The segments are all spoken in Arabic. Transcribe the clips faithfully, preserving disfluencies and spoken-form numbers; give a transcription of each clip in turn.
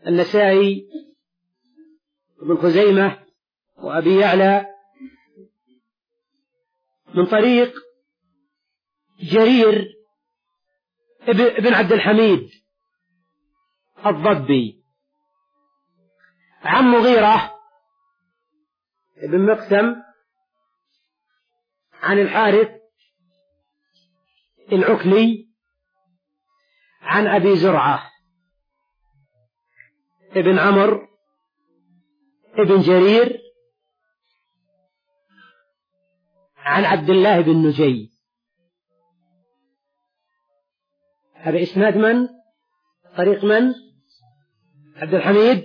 النسائي وابن خزيمة وأبي يعلى من طريق جرير ابن عبد الحميد الضبي عن مغيرة ابن مقسم عن الحارث العكلي عن أبي زرعة ابن عمرو ابن جرير عن عبد الله بن نجي. هذا إسناد من؟ طريق من؟ عبد الحميد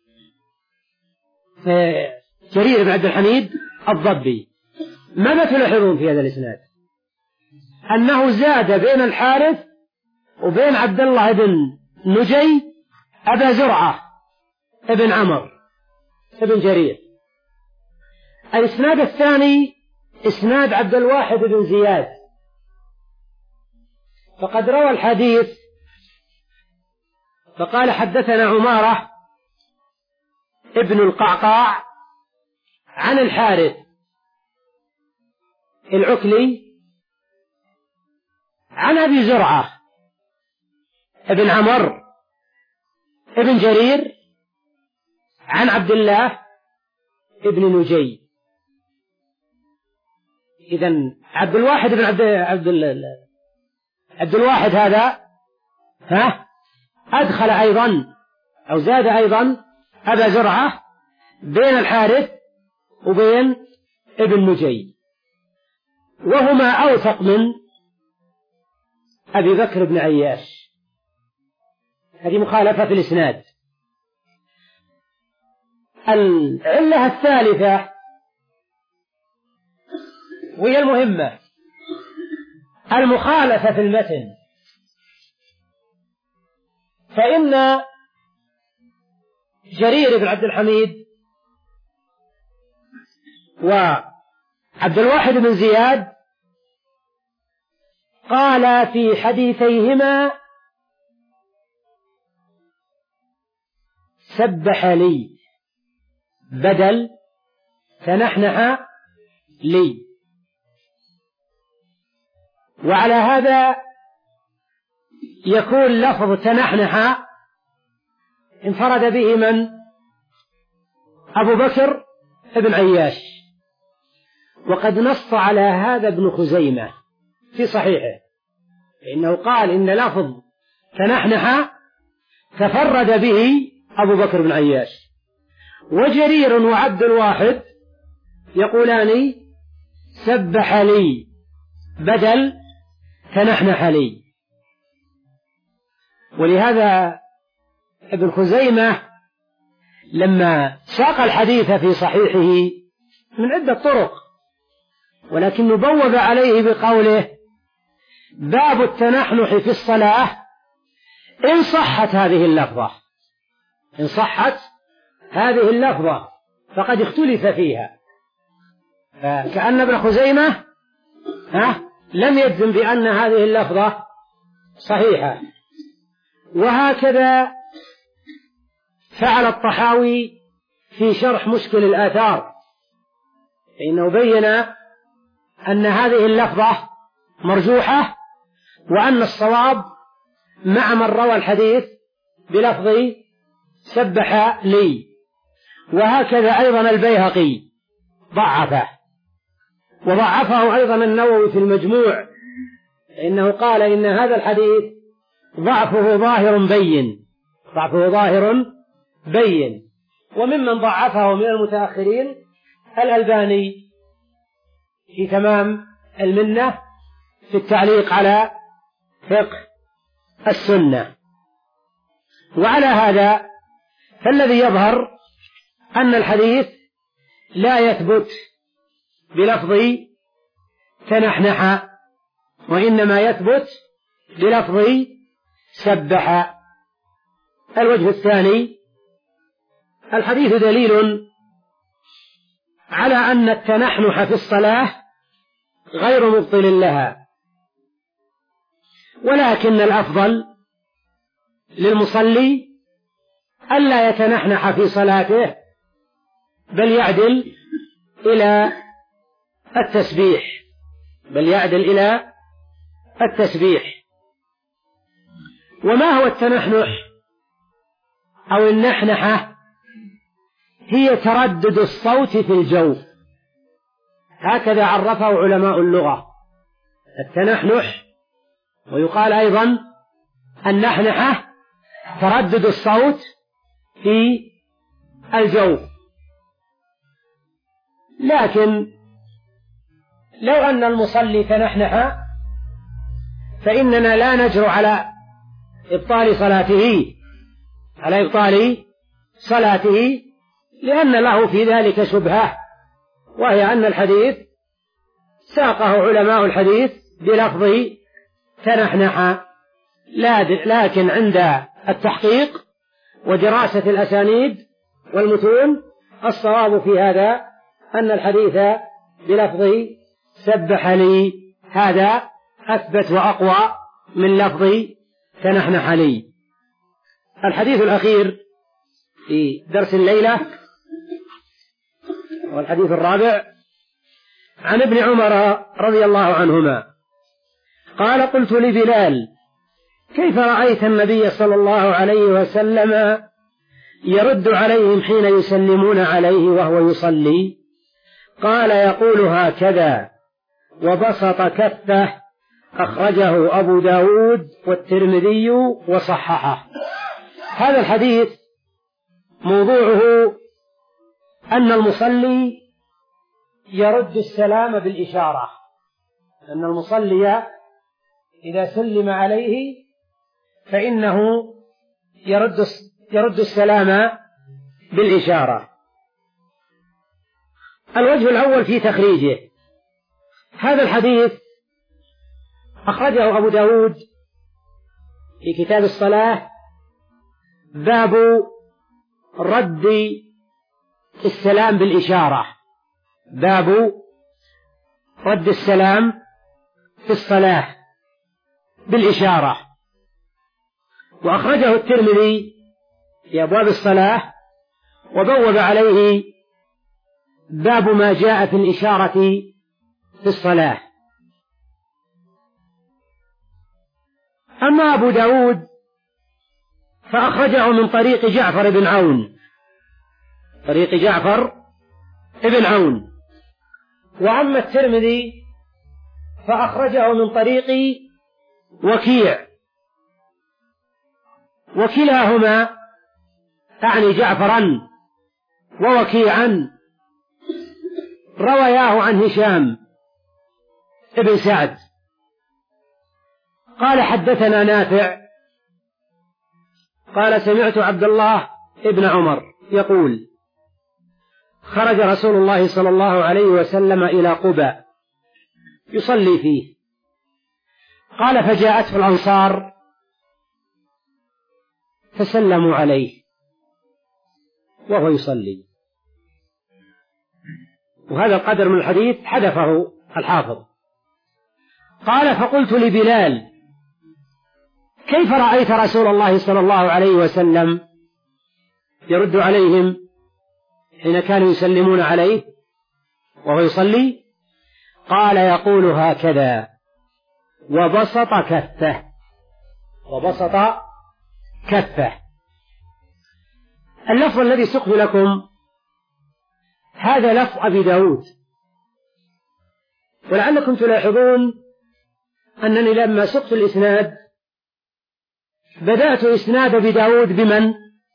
جرير بن عبد الحميد الضبي. ماذا تلاحظون في هذا الإسناد؟ أنه زاد بين الحارث وبين عبد الله بن نجي أبا زرعة ابن عمرو ابن جرير. الإسناد الثاني إسناد عبد الواحد بن زياد، فقد روى الحديث فقال حدثنا عمارة ابن القعقاع عن الحارث العكلي عن أبي زرعة ابن عمرو ابن جرير عن عبد الله ابن نجي. إذن عبد الواحد بن عبد عبد عبد الواحد هذا ها أدخل أيضا أو زاد أيضا أبا زرعة بين الحارث وبين ابن نجي، وهما أوثق من أبي بكر بن عياش. هذه مخالفة في الإسناد. العلة الثالثة وهي المهمة، المخالفة في المتن. فإن جرير بن عبد الحميد وعبد الواحد بن زياد قال في حديثيهما سبح لي بدل تنحنح لي. وعلى هذا يكون لفظ تنحنح انفرد به من؟ أبو بكر ابن عياش، وقد نص على هذا ابن خزيمة في صحيحه، فإنه قال إن لفظ تنحنح تفرد به أبو بكر بن عياش. وجرير وعبد الواحد يقولان سبح لي بدل تنحنح لي. ولهذا ابن خزيمة لما ساق الحديث في صحيحه من عدة طرق، ولكن بوب عليه بقوله باب التنحنح في الصلاة إن صحت هذه اللفظة، إن صحت هذه اللفظة فقد اختلف فيها. فكأن ابن خزيمة ها لم يجزم بأن هذه اللفظة صحيحة. وهكذا فعل الطحاوي في شرح مشكل الآثار، فإنه بين أن هذه اللفظة مرجوحة، وأن الصواب مع من روى الحديث بلفظ سبح لي. وهكذا أيضا البيهقي ضعفه، وضعفه أيضا النووي في المجموع، إنه قال إن هذا الحديث ضعفه ظاهر بين، ضعفه ظاهر بين. وممن ضعفه من المتأخرين الألباني في تمام المنة في التعليق على فقه السنة. وعلى هذا فالذي يظهر أن الحديث لا يثبت بلفظ تنحنح، وإنما يثبت بلفظ سبح. الوجه الثاني: الحديث دليل على أن التنحنح في الصلاة غير مبطل لها، ولكن الأفضل للمصلي ألا يتنحنح في صلاته بل يعدل إلى التسبيح بل يعدل إلى التسبيح. وما هو التنحنح أو النحنحة؟ هي تردد الصوت في الجوف، هكذا عرفه علماء اللغة، التنحنح. ويقال أيضا النحنحة تردد الصوت في الجوف. لكن لو أن المصلي تنحنح فإننا لا نجر على إبطال صلاته على إبطال صلاته لأن له في ذلك شبهة، وهي أن الحديث ساقه علماء الحديث بلفظ تنحنح، لكن عند التحقيق ودراسة الأسانيد والمتون الصواب في هذا أن الحديث بلفظ سبح لي هذا أثبت وأقوى من لفظ تنحنح لي. الحديث الأخير في درس الليلة والحديث الرابع عن ابن عمر رضي الله عنهما قال قلت لبلال كيف رأيت النبي صلى الله عليه وسلم يرد عليهم حين يسلمون عليه وهو يصلي؟ قال يقول هكذا وبسط كفه، أخرجه أبو داود والترمذي وصححه. هذا الحديث موضوعه أن المصلي يرد السلام بالإشارة، أن المصلي إذا سلم عليه فإنه يرد يرد السلام بالإشارة. الوجه الأول في تخريجه، هذا الحديث أخرجه أبو داود في كتاب الصلاة باب رد السلام بالإشارة، باب رد السلام في الصلاة بالإشارة. وأخرجه الترمذي في أبواب الصلاة وبوب عليه باب ما جاء في الإشارة في الصلاة. أما أبو داود فأخرجه من طريق جعفر بن عون، طريق جعفر بن عون. وأما الترمذي فأخرجه من طريق وكيع، وكلاهما أعني جعفرا ووكيعا روياه عن هشام ابن سعد قال حدثنا نافع قال سمعت عبد الله ابن عمر يقول خرج رسول الله صلى الله عليه وسلم إلى قباء يصلي فيه، قال فجاءته الأنصار فسلموا عليه وهو يصلي. وهذا القدر من الحديث حذفه الحافظ. قال فقلت لبلال كيف رأيت رسول الله صلى الله عليه وسلم يرد عليهم حين كانوا يسلمون عليه وهو يصلي؟ قال يقول هكذا وبسط كفه، وبسط كفه. اللفظ الذي سقت لكم هذا لفظ أبي داود، ولعلكم تلاحظون أنني لما سقت الإسناد بدأت إسناد أبي داود بمن؟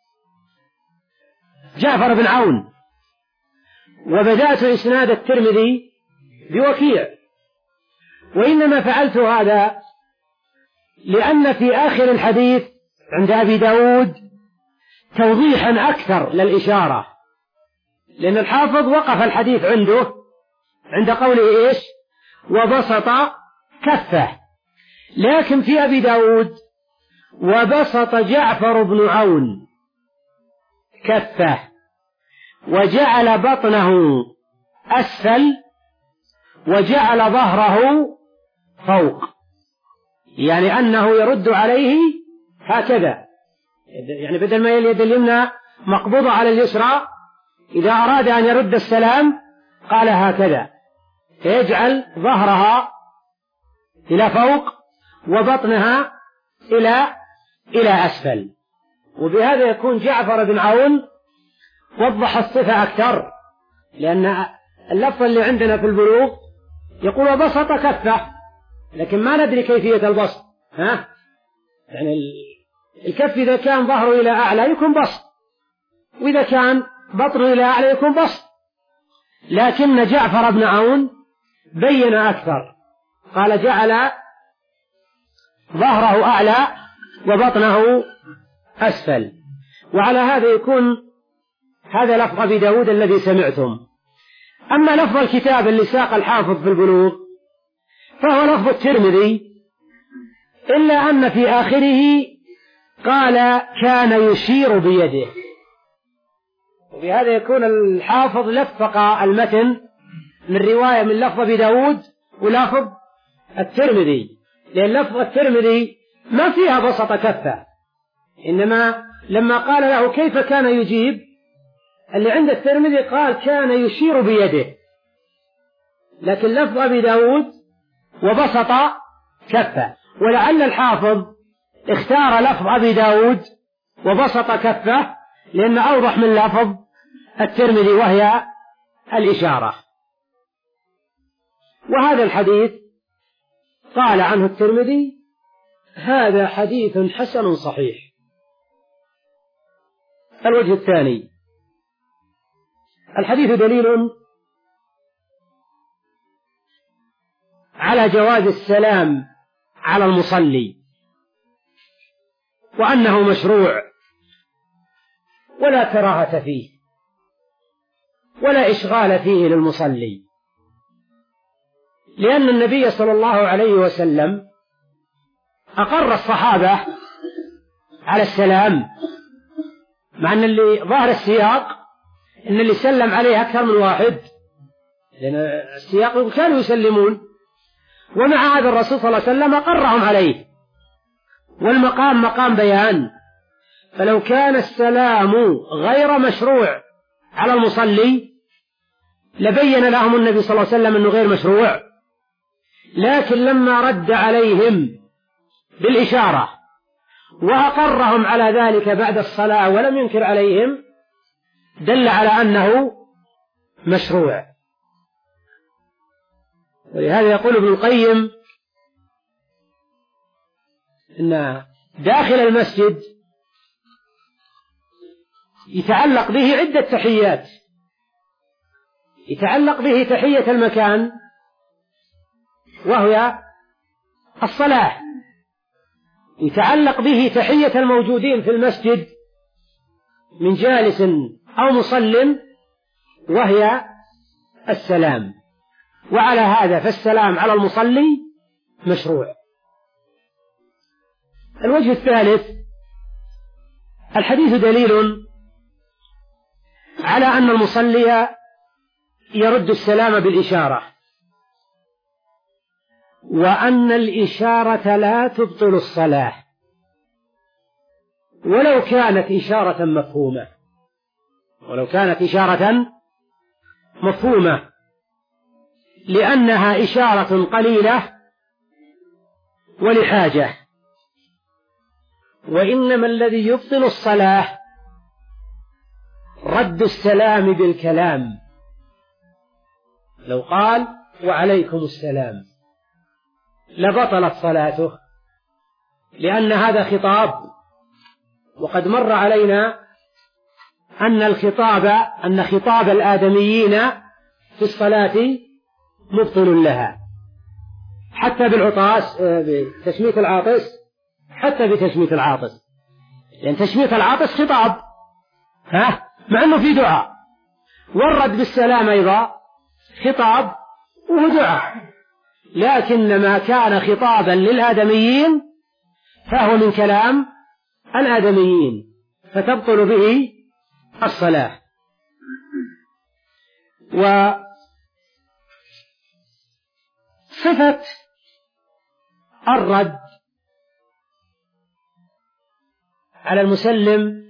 جعفر بن عون، وبدأت إسناد الترمذي بوكيع. وإنما فعلت هذا لأن في آخر الحديث عند أبي داود توضيحا أكثر للإشارة، لأن الحافظ وقف الحديث عنده عند قوله إيش؟ وبسط كفه. لكن في أبي داود وبسط جعفر بن عون كفه وجعل بطنه أسفل وجعل ظهره فوق، يعني أنه يرد عليه هكذا يعني بدل ما اليد اليمنى مقبوضة على اليسرى إذا أراد أن يرد السلام قال هكذا، فيجعل ظهرها إلى فوق وبطنها إلى إلى أسفل. وبهذا يكون جعفر بن عون وضح الصفة أكثر، لأن اللفظ اللي عندنا في البلوغ يقول وبسط كفه، لكن ما ندري كيفية البسط. ها يعني الكف إذا كان ظهره إلى أعلى يكون بسط، وإذا كان بطنه إلى أعلى يكون بسط، لكن جعفر بن عون بين أكثر، قال جعل ظهره أعلى وبطنه أسفل. وعلى هذا يكون هذا لفظ أبي داود الذي سمعتم. أما لفظ الكتاب اللي ساق الحافظ في البلوغ فهو لفظ الترمذي، إلا أن في آخره قال كان يشير بيده، وبهذا يكون الحافظ لفق المتن من رواية من لفظ أبي داود ولفظ الترمذي، لأن لفظ الترمذي ما فيها بسط كفه، إنما لما قال له كيف كان يجيب اللي عند الترمذي قال كان يشير بيده، لكن لفظ أبي داود وبسط كفه. ولعل الحافظ اختار لفظ أبي داود وبسط كفه لأن أوضح من لفظ الترمذي وهي الإشارة. وهذا الحديث قال عنه الترمذي هذا حديث حسن صحيح. الوجه الثاني، الحديث دليل على جواز السلام على المصلي، وأنه مشروع ولا كراهة فيه ولا إشغال فيه للمصلي، لأن النبي صلى الله عليه وسلم أقر الصحابة على السلام، مع أن اللي ظاهر السياق إن اللي سلم عليه أكثر من واحد، لأن السياق كانوا يسلمون، ومع هذا الرسول صلى الله عليه وسلم أقرهم عليه، والمقام مقام بيان. فلو كان السلام غير مشروع على المصلي لبين لهم النبي صلى الله عليه وسلم أنه غير مشروع، لكن لما رد عليهم بالإشارة وأقرهم على ذلك بعد الصلاة ولم ينكر عليهم دل على أنه مشروع. ولهذا يقول ابن القيم إن داخل المسجد يتعلق به عدة تحيات، يتعلق به تحية المكان وهي الصلاة، يتعلق به تحية الموجودين في المسجد من جالس أو مصل وهي السلام، وعلى هذا فالسلام على المصلي مشروع. الوجه الثالث، الحديث دليل على أن المصلي يرد السلام بالإشارة، وأن الإشارة لا تبطل الصلاة ولو كانت إشارة مفهومة، ولو كانت إشارة مفهومة، لأنها إشارة قليلة ولحاجة. وإنما الذي يبطل الصلاة رد السلام بالكلام، لو قال وعليكم السلام لبطلت صلاته، لأن هذا خطاب، وقد مر علينا أن الخطاب أن خطاب الآدميين في الصلاة مبطل لها، حتى بالعطاس بتشميت العاطس، حتى بتشميت العاطس، لأن تشميت العاطس خطاب ها مع أنه في دعاء، والرد بالسلام أيضا خطاب ودعاء، لكن ما كان خطابا للآدميين فهو من كلام الآدميين فتبطل به الصلاة. وصفة الرد على المسلم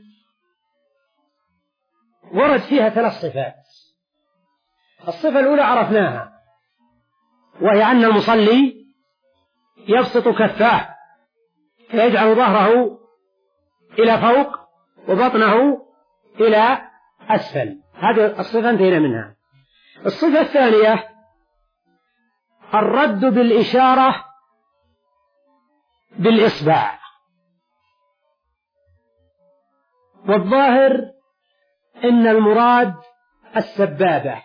ورد فيها ثلاث صفات. الصفة الأولى عرفناها، وهي أن المصلي يبسط كفاه فيجعل ظهره إلى فوق وبطنه إلى أسفل، هذه الصفة انتهينا منها. الصفة الثانية الرد بالإشارة بالإصبع، والظاهر إن المراد السبابة،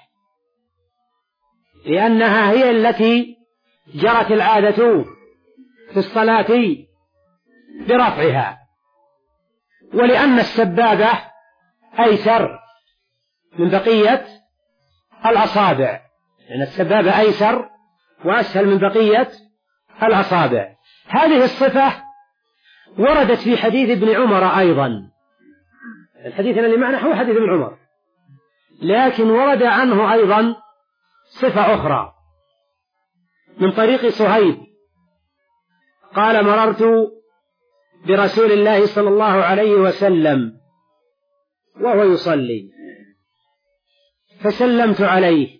لأنها هي التي جرت العادة في الصلاة برفعها، ولأن السبابة أيسر من بقية الأصابع، لأن السبابة أيسر وأسهل من بقية الأصابع. هذه الصفة وردت في حديث ابن عمر أيضا، الحديث الذي معنا هو حديث ابن عمر، لكن ورد عنه أيضا صفة أخرى من طريق صهيب قال: مررت برسول الله صلى الله عليه وسلم وهو يصلي فسلمت عليه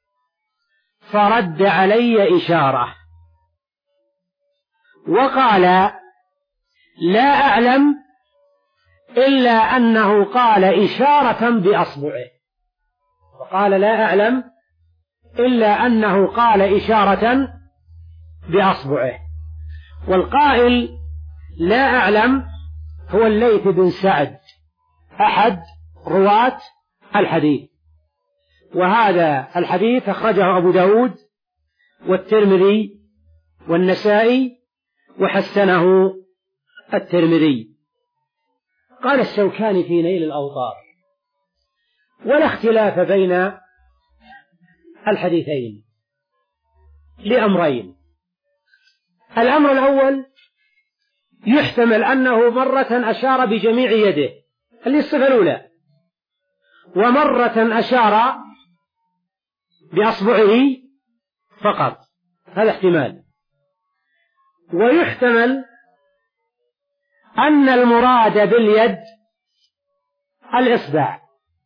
فرد علي إشارة وقال: لا أعلم إلا أنه قال إشارة بأصبعه، وقال لا أعلم إلا أنه قال إشارة بأصبعه. والقائل لا أعلم هو الليث بن سعد أحد رواة الحديث، وهذا الحديث أخرجه أبو داود والترمذي والنسائي وحسنه الترمذي. قال الشوكاني في نيل الأوطار: ولا اختلاف بين الحديثين لأمرين. الأمر الأول يحتمل أنه مرة أشار بجميع يده، اللي الصفة الأولى، ومرة أشار بأصبعه فقط، هذا احتمال. ويحتمل أن المراد باليد الإصبع،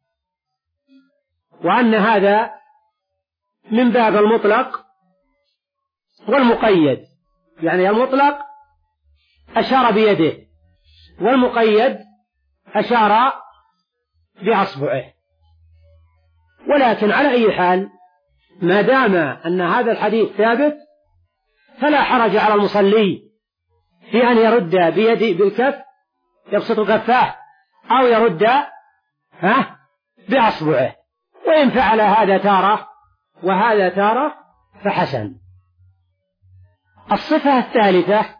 وأن هذا من باب المطلق والمقيد، يعني المطلق أشار بيده والمقيد أشار بأصبعه. ولكن على أي حال ما دام أن هذا الحديث ثابت فلا حرج على المصلي في أن يرد بيده بالكف يبسط كفاه أو يرد ها بأصبعه، وإن فعل هذا تارة وهذا تارة فحسن. الصفة الثالثة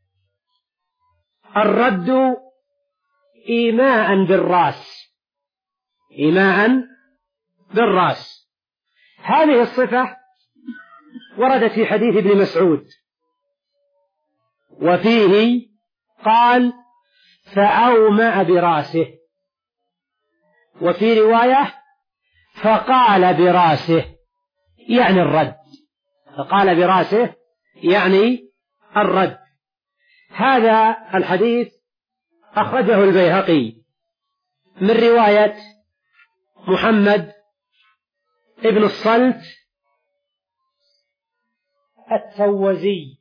الرد إيماء بالرأس، إيماء بالرأس. هذه الصفة وردت في حديث ابن مسعود، وفيه قال: فأومأ برأسه، وفي رواية فقال برأسه، يعني الرد، فقال برأسه يعني الرد. هذا الحديث أخرجه البيهقي من رواية محمد ابن الصلت التوزي،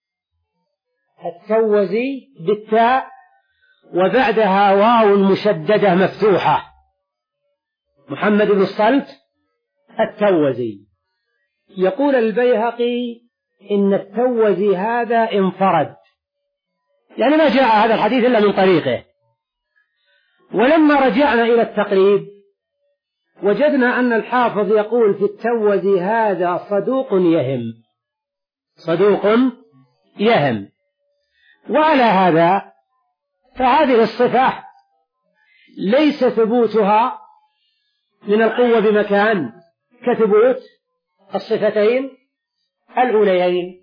التوزي بالتاء وبعدها واو مشددة مفتوحة، محمد بن الصلت التوزي. يقول البيهقي إن التوزي هذا انفرد، يعني ما جاء هذا الحديث إلا من طريقه. ولما رجعنا إلى التقريب وجدنا أن الحافظ يقول في التوزي هذا صدوق يهم، صدوق يهم. وعلى هذا فهذه الصفة ليس ثبوتها من القوة بمكان كثبوت الصفتين الأوليين،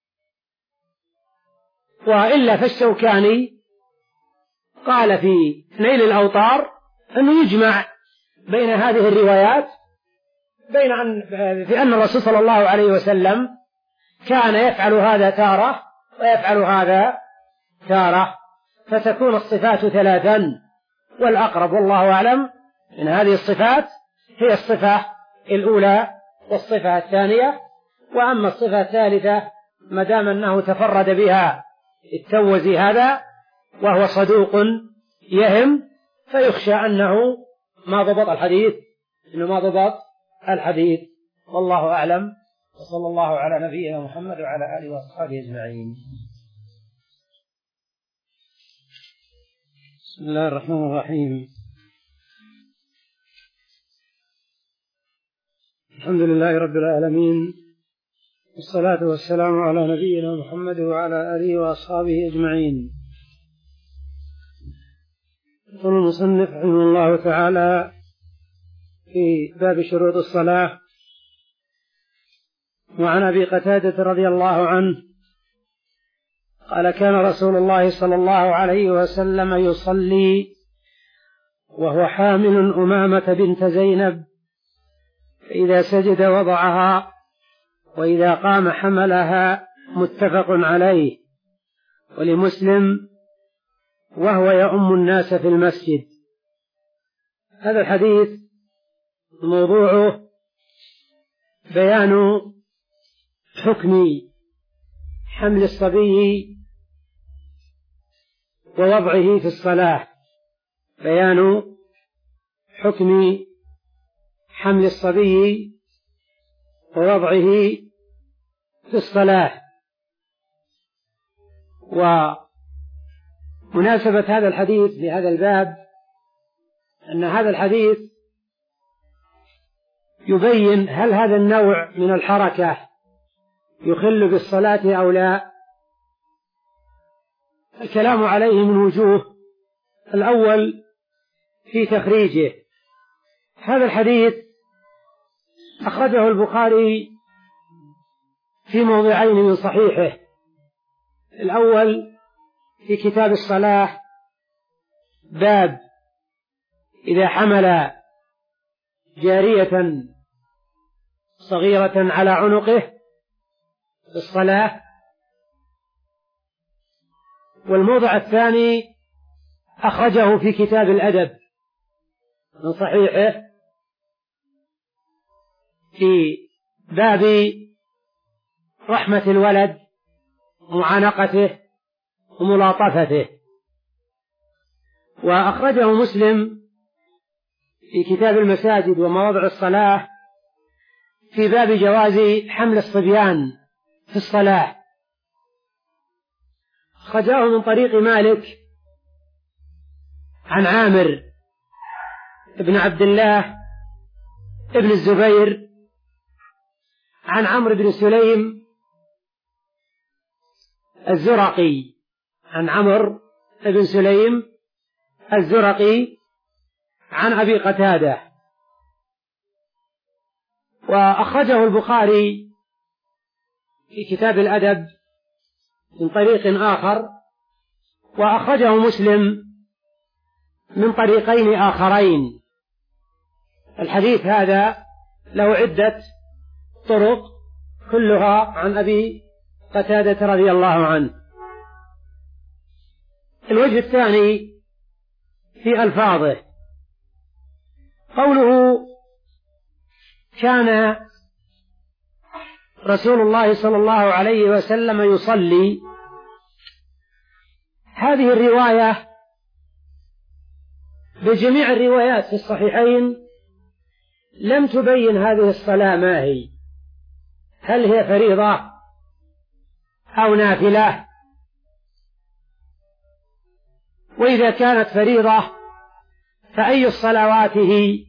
وإلا فالشوكاني قال في نيل الأوطار أنه يجمع بين هذه الروايات، بين أن في أن الرسول صلى الله عليه وسلم كان يفعل هذا تارة ويفعل هذا تارة، فتكون الصفات ثلاثا، والأقرب والله أعلم من هذه الصفات هي الصفة الأولى والصفة الثانية. وأما الصفة الثالثة ما دام أنه تفرد بها التوزي هذا وهو صدوق يهم، فيخشى أنه ما ضبط الحديث إنه ما ضبط الحديث والله أعلم. وصلى الله على نبينا محمد وعلى آله وأصحابه أجمعين. بسم الله الرحمن الرحيم. الحمد لله رب العالمين، والصلاة والسلام على نبينا محمد وعلى آله وأصحابه أجمعين. يقول المصنف رحمه الله تعالى في باب شروط الصلاة: وعن أبي قتادة رضي الله عنه قال: كان رسول الله صلى الله عليه وسلم يصلي وهو حامل أمامة بنت زينب، فإذا سجد وضعها وإذا قام حملها، متفق عليه. ولمسلم: وهو يؤم الناس في المسجد. هذا الحديث موضوعه بيان حكم حمل الصبي ووضعه في الصلاة، بيان حكم حمل الصبي ووضعه في الصلاة. ومناسبة هذا الحديث لهذا الباب أن هذا الحديث يبين هل هذا النوع من الحركة يخل بالصلاة أو لا. الكلام عليه من وجوه: الأول في تخريجه. هذا الحديث أخرجه البخاري في موضعين من صحيحه: الأول في كتاب الصلاة، باب إذا حمل جارية صغيرة على عنقه في الصلاة. والموضع الثاني أخرجه في كتاب الأدب من صحيحه في باب رحمة الولد ومعانقته وملاطفته. وأخرجه مسلم في كتاب المساجد ومواضع الصلاة في باب جواز حمل الصبيان في الصلاة. أخرجه من طريق مالك عن عامر بن عبد الله ابن الزبير عن عمرو بن سليم الزرقي عن عمرو بن سليم الزرقي عن أبي قتادة. وأخرجه البخاري في كتاب الأدب من طريق آخر، وأخرجه مسلم من طريقين آخرين. الحديث هذا له عدة طرق كلها عن أبي قتادة رضي الله عنه. الوجه الثاني في ألفاظه: قوله كان رسول الله صلى الله عليه وسلم يصلي، هذه الرواية بجميع الروايات في الصحيحين لم تبين هذه الصلاة ما هي، هل هي فريضة أو نافلة. وإذا كانت فريضة فأي الصلوات هي؟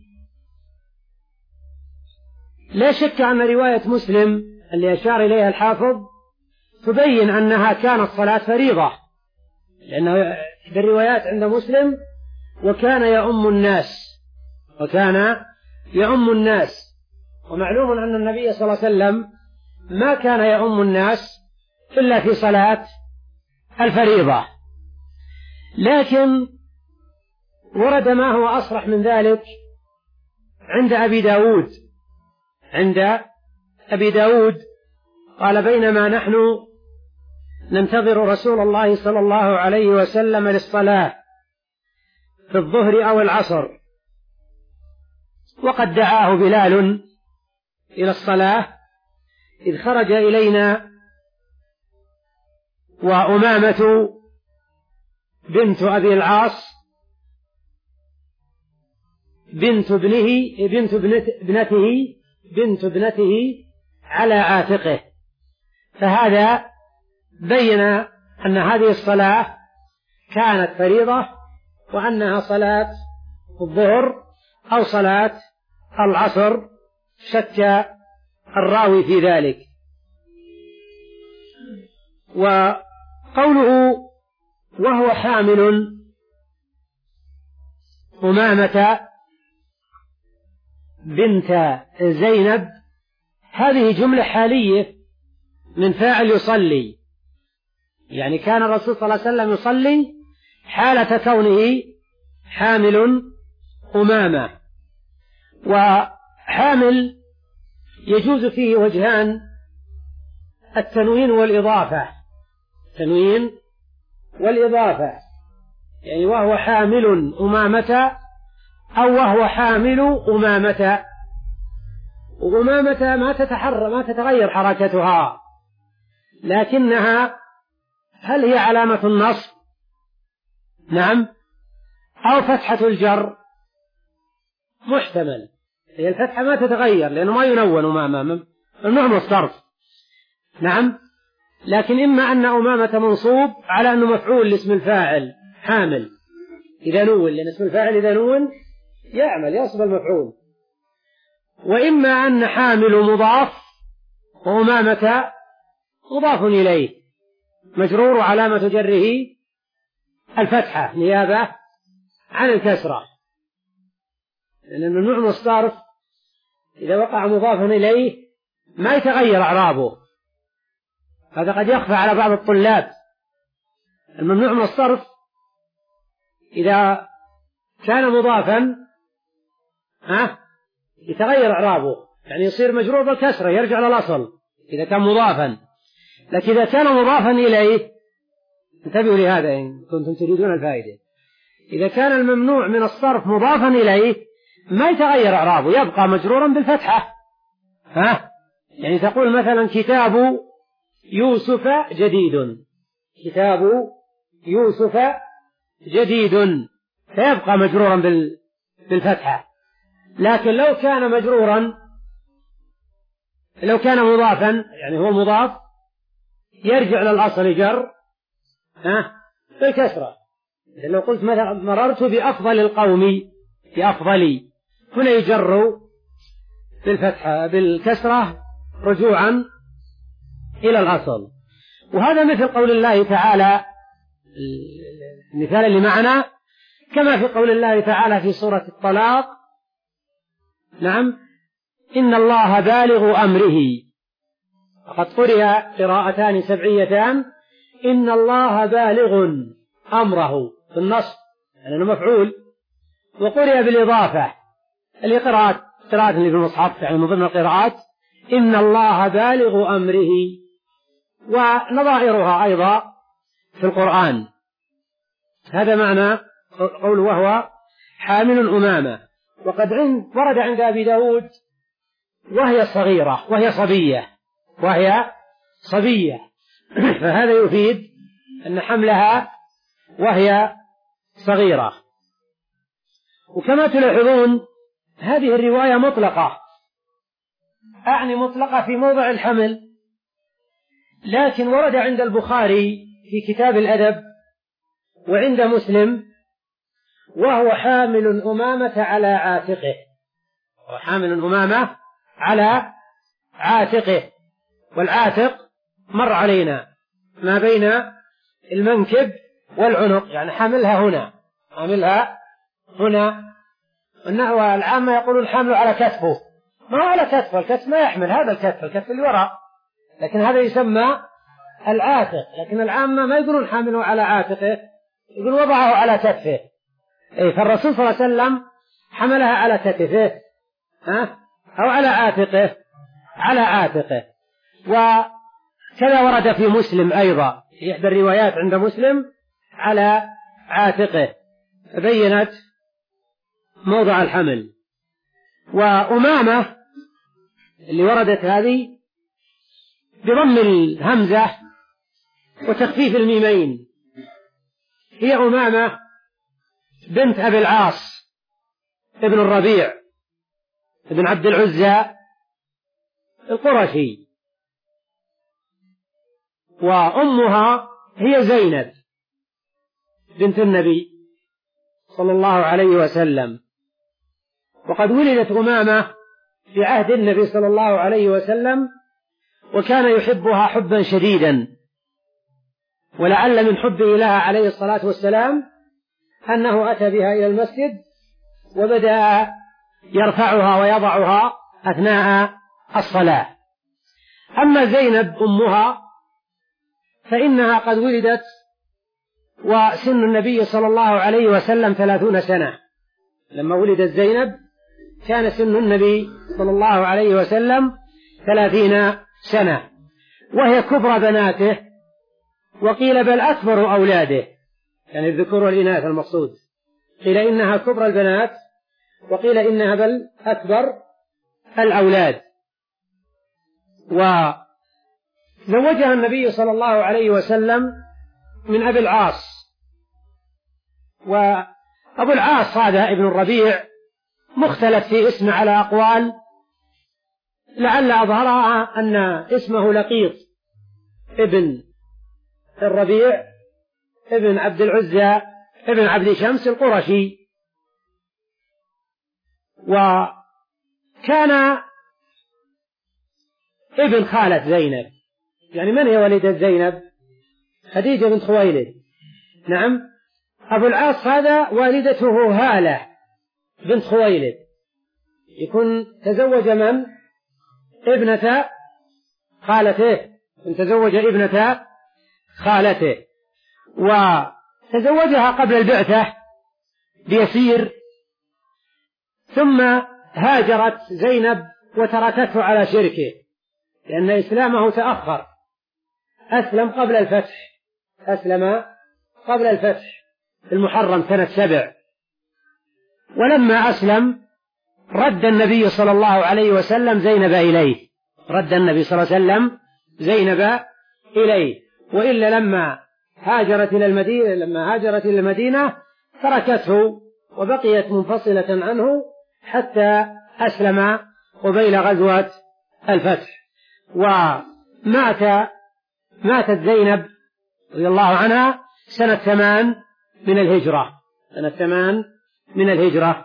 لا شك أن رواية مسلم اللي أشار إليها الحافظ تبين أنها كانت صلاة فريضة، لأن بالروايات عند مسلم وكان يؤم الناس، وكان يؤم الناس. ومعلوم أن النبي صلى الله عليه وسلم ما كان يؤم الناس إلا في صلاة الفريضة. لكن ورد ما هو أصرح من ذلك عند أبي داود عند أبي داود قال: بينما نحن ننتظر رسول الله صلى الله عليه وسلم للصلاة في الظهر أو العصر، وقد دعاه بلال إلى الصلاة إذ خرج إلينا وأمامة بنت أبي العاص بنت ابنه بنت ابنته بنت ابنته على عاتقه، فهذا بين أن هذه الصلاة كانت فريضة وأنها صلاة الظهر أو صلاة العصر، شك الراوي في ذلك. وقوله وهو حامل أمامة بنت زينب، هذه جملة حالية من فاعل يصلي، يعني كان الرسول صلى الله عليه وسلم يصلي حالة كونه حامل أمامة. وحامل يجوز فيه وجهان، التنوين والإضافة، التنوين والإضافة، يعني وهو حامل أمامة أو وهو حامل أمامة. وأمامة ما تتحرك ما تتغير حركتها، لكنها هل هي علامة النصب؟ نعم. أو فتحة الجر؟ محتمل، هي الفتحة ما تتغير لأنه ما ينون أمامة، النوع مصدرف. نعم. لكن إما أن أمامة منصوب على أنه مفعول لاسم الفاعل حامل إذا نون، لأن اسم الفاعل إذا نون يعمل يصب المفعول، وإما أن حامل مضاف وأمامة مضاف إليه مجرور علامة جره الفتحة نيابة عن الكسرة، لأن النوع مصدرف إذا وقع مضافا إليه ما يتغير إعرابه، هذا قد يخفى على بعض الطلاب. الممنوع من الصرف إذا كان مضافا ها يتغير إعرابه، يعني يصير مجرور بالكسرة يرجع للأصل إذا كان مضافا، لكن إذا كان مضافا إليه، انتبهوا لهذا إن كنتم تريدون الفائدة، إذا كان الممنوع من الصرف مضافا إليه ما يتغير إعرابه، يبقى مجرورا بالفتحة. ها يعني تقول مثلا كتاب يوسف جديد، كتاب يوسف جديد، فيبقى مجرورا بالفتحة. لكن لو كان مجرورا لو كان مضافا، يعني هو مضاف يرجع للأصل جر ها بالكسرة. لو قلت مثلا مررت بأفضل القوم، بأفضل، هنا يجر بالفتحة بالكسرة رجوعا إلى الأصل. وهذا مثل قول الله تعالى، المثال اللي معنا كما في قول الله تعالى في سورة الطلاق، نعم، إن الله بالغ أمره، وقد قرئ قراءتان سبعيتان إن الله بالغ أمره في النص لأنه مفعول، وقرئ بالإضافة اللي قراءة قراءة اللي في المصحف يعني من ضمن القراءات إن الله بالغ أمره، ونظائرها أيضا في القرآن. هذا معنى قوله وهو حامل أمامة. وقد ورد عند أبي داود وهي صغيرة وهي صبية وهي صبية فهذا يفيد أن حملها وهي صغيرة. وكما تلاحظون هذه الرواية مطلقة، أعني مطلقة في موضع الحمل، لكن ورد عند البخاري في كتاب الأدب وعند مسلم وهو حامل أمامة على عاتقه، وحامل أمامة على عاتقه، والعاتق مر علينا ما بين المنكب والعنق، يعني حاملها هنا حاملها هنا. والنحو العامة يقول الحامل على كتفه، ما هو على كتفه، الكتف ما يحمل، هذا الكتف الكتف اللي وراء، لكن هذا يسمى العاتق. لكن العامة ما يقولون حامله على عاتقه، يقول وضعه على كتفه. إيه، فالرسول صلى الله عليه وسلم حملها على كتفه ها أو على عاتقه، على عاتقه. كذا ورد في مسلم أيضا في إحدى الروايات عند مسلم على عاتقه، بينت موضع الحمل. وأمامة اللي وردت هذه بضم الهمزة وتخفيف الميمين هي أمامة بنت أبي العاص ابن الربيع ابن عبد العزى القرشي، وأمها هي زينب بنت النبي صلى الله عليه وسلم. وقد ولدت أمامة في عهد النبي صلى الله عليه وسلم، وكان يحبها حبا شديدا، ولعل من حبه لها عليه الصلاة والسلام أنه أتى بها إلى المسجد وبدأ يرفعها ويضعها أثناء الصلاة. أما زينب أمها فإنها قد ولدت وسن النبي صلى الله عليه وسلم ثلاثون سنة. لما ولدت زينب كان سن النبي صلى الله عليه وسلم ثلاثين سنة، وهي كبرى بناته، وقيل بل أكبر أولاده، يعني الذكور والإناث المقصود، قيل إنها كبرى البنات وقيل إنها بل أكبر الأولاد. وزوجها النبي صلى الله عليه وسلم من أبي العاص، وأبو العاص هذا ابن الربيع مختلف في اسمه على أقوال، لعل أظهرها أن اسمه لقيط ابن الربيع ابن عبد العزى ابن عبد شمس القرشي. وكان ابن خالة زينب، يعني من هي والدة زينب؟ خديجة بنت خويلد. نعم، أبو العاص هذا والدته هالة بنت خويلد، يكون تزوج من؟ ابنة خالته، تزوج ابنة خالته، وتزوجها قبل البعثة بيسير، ثم هاجرت زينب وتركته على شركه، لأن إسلامه تأخر، أسلم قبل الفتح، أسلم قبل الفتح في المحرم سنة سبع. ولما أسلم رد النبي صلى الله عليه وسلم زينب إليه، رد النبي صلى الله عليه وسلم زينب إليه، وإلا لما هاجرت إلى المدينة لما هاجرت إلى المدينة تركته وبقيت منفصلة عنه حتى أسلم قبيل غزوة الفتح. ومات ماتت زينب رضي الله عنها سنة ثمان من الهجرة، سنة ثمان من الهجرة.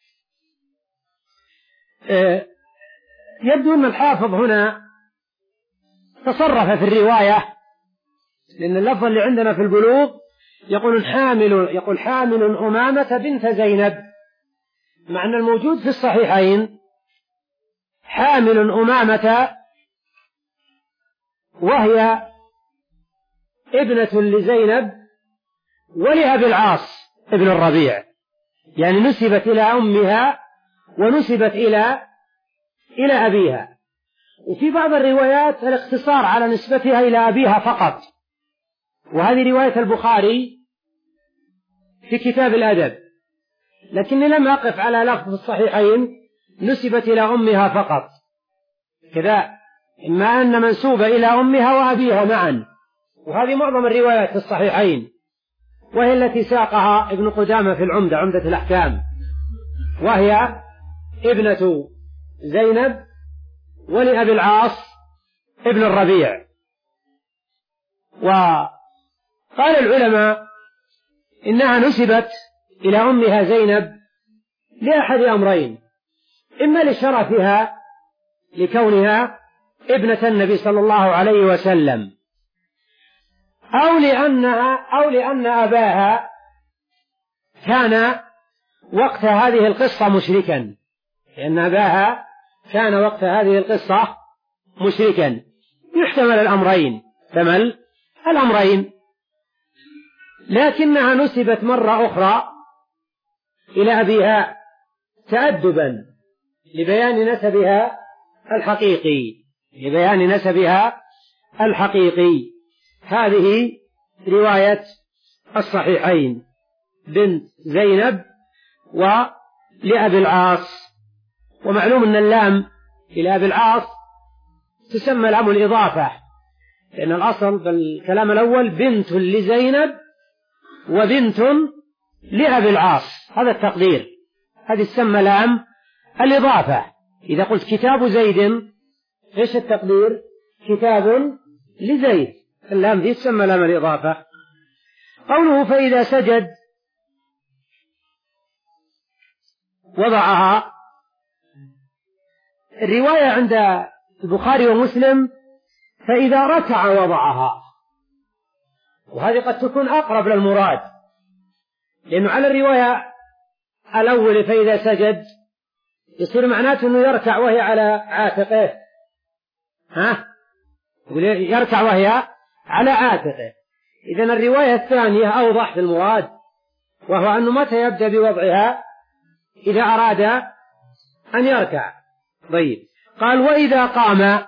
يبدو أن الحافظ هنا تصرف في الرواية، لأن اللفظ اللي عندنا في البلوغ يقول حامل يقول حامل أمامة بنت زينب، مع أن الموجود في الصحيحين حامل أمامة وهي ابنة لزينب ولأبي العاص ابن الربيع، يعني نسبت إلى أمها ونسبت إلى إلى أبيها. وفي بعض الروايات الاقتصار على نسبتها إلى أبيها فقط، وهذه رواية البخاري في كتاب الأدب، لكني لم أقف على لفظ الصحيحين نسبت إلى أمها فقط كذا، إما أن منسوبة إلى أمها وأبيها معا، وهذه معظم الروايات في الصحيحين، وهي التي ساقها ابن قدامة في العمدة عمدة الأحكام، وهي ابنة زينب ولأبي العاص ابن الربيع. وقال العلماء إنها نسبت إلى أمها زينب لأحد أمرين، إما لشرفها لكونها ابنة النبي صلى الله عليه وسلم، أو لأنها أو لأن أباها كان وقت هذه القصة مشركا، لأن أباها كان وقت هذه القصة مشركا. يحتمل الأمرين، تمل الأمرين، لكنها نسبت مرة أخرى إلى أبيها تأدبا لبيان نسبها الحقيقي، لبيان نسبها الحقيقي. هذه رواية الصحيحين بنت زينب ولأبي العاص. ومعلوم أن اللام إلى أبي العاص تسمى لام الإضافة، لأن الأصل بالكلام الأول بنت لزينب وبنت لأبي العاص، هذا التقدير، هذه تسمى لام الإضافة. إذا قلت كتاب زيد إيش التقدير؟ كتاب لزيد، اللام ذي تسمى لام الإضافة. قوله فإذا سجد وضعها، الرواية عند البخاري ومسلم فإذا ركع وضعها، وهذه قد تكون أقرب للمراد، لأنه على الرواية الأول فإذا سجد يصير معناته أنه يركع وهي على عاتقه، ها؟ يركع وهي على عاتقه. إذن الرواية الثانية أوضح في المراد، وهو أنه متى يبدأ بوضعها؟ إذا أراد أن يركع. طيب، قال وإذا قام،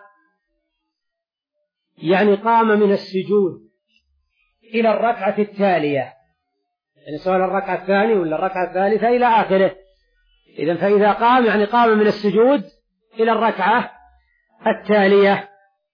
يعني قام من السجود إلى الركعة التالية، يعني سواء الركعة الثانية ولا الركعة الثالثة إلى آخره. إذن فإذا قام يعني قام من السجود إلى الركعة التالية.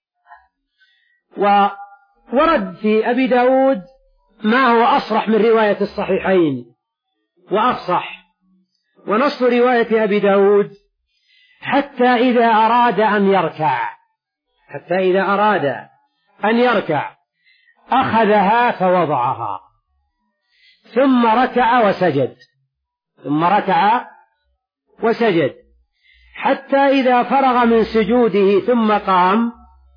وورد في أبي داود ما هو أصرح من رواية الصحيحين وأفصح، ونص رواية أبي داود حتى إذا أراد أن يركع، حتى إذا أراد أن يركع أخذها فوضعها ثم ركع وسجد، ثم ركع وسجد حتى إذا فرغ من سجوده ثم قام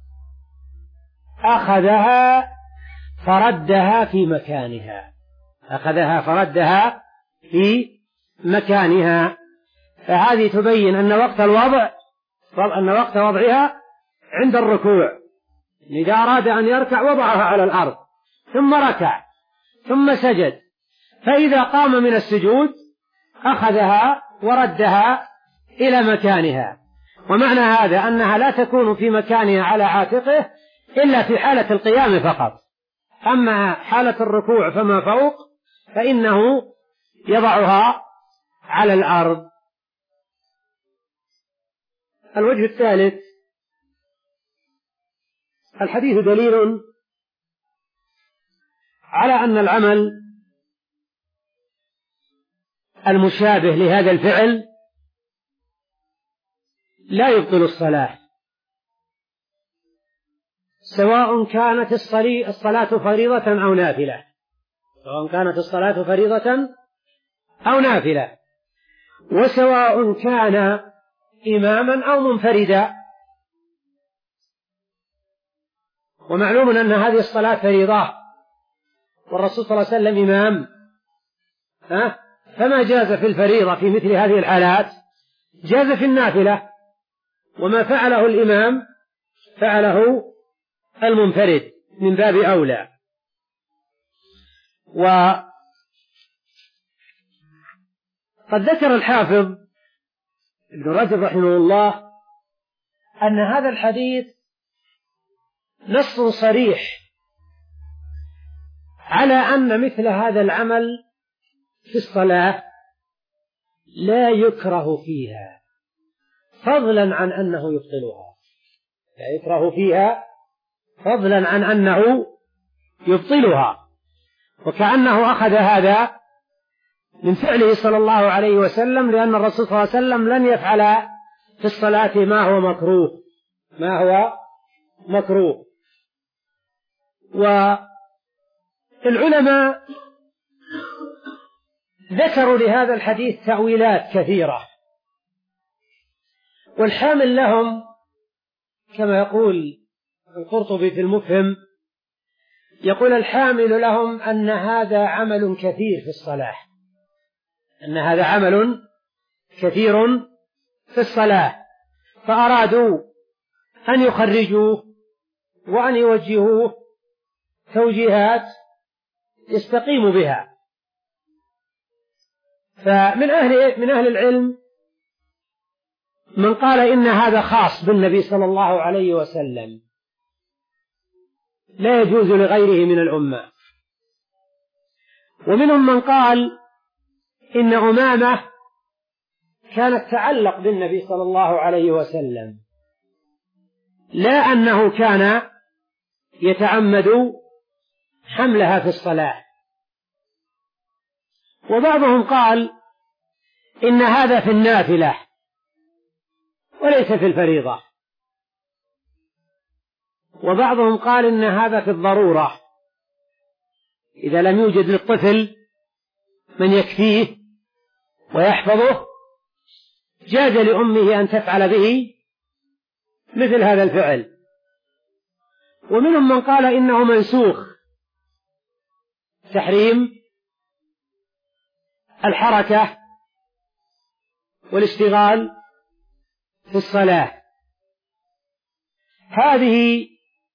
أخذها فردها في مكانها، أخذها فردها في مكانها. فهذه تبين أن وقت الوضع أن وقت وضعها عند الركوع، إذا أراد أن يركع وضعها على الأرض ثم ركع ثم سجد، فإذا قام من السجود أخذها وردها إلى مكانها. ومعنى هذا أنها لا تكون في مكانها على عاتقه إلا في حالة القيام فقط، أما حالة الركوع فما فوق فإنه يضعها على الأرض. الوجه الثالث، الحديث دليل على أن العمل المشابه لهذا الفعل لا يبطل الصلاة، سواء كانت الصلاة فريضة أو نافلة، سواء كانت الصلاة فريضة أو نافلة، وسواء كان إماما أو منفردا. ومعلوم أن هذه الصلاة فريضة، والرسول صلى الله عليه وسلم إمام، ها؟ فما جاز في الفريضة في مثل هذه الحالات جاز في النافلة، وما فعله الإمام فعله المنفرد من باب أولى. وقد ذكر الحافظ ابن رجب رحمه الله أن هذا الحديث نص صريح على أن مثل هذا العمل في الصلاة لا يكره فيها، فضلا عن أنه يبطلها، لا يكره فيها فضلا عن أنه يبطلها. وكأنه أخذ هذا من فعله صلى الله عليه وسلم، لأن الرسول صلى الله عليه وسلم لن يفعل في الصلاة ما هو مكروه، ما هو مكروه. والعلماء ذكروا لهذا الحديث تأويلات كثيرة، والحامل لهم كما يقول القرطبي في المفهم، يقول الحامل لهم أن هذا عمل كثير في الصلاة، أن هذا عمل كثير في الصلاة، فأرادوا أن يخرجوه وأن يوجهوه توجيهات يستقيم بها. فمن أهل من أهل العلم من قال إن هذا خاص بالنبي صلى الله عليه وسلم، لا يجوز لغيره من الأمة. ومنهم من قال إن أمامة كانت تعلق بالنبي صلى الله عليه وسلم، لا أنه كان يتعمد حملها في الصلاة. وبعضهم قال إن هذا في النافلة وليس في الفريضة. وبعضهم قال إن هذا في الضرورة، إذا لم يوجد للطفل من يكفيه ويحفظه جاز لأمه أن تفعل به مثل هذا الفعل. ومنهم من قال إنه منسوخ، تحريم الحركة والاشتغال في الصلاة. هذه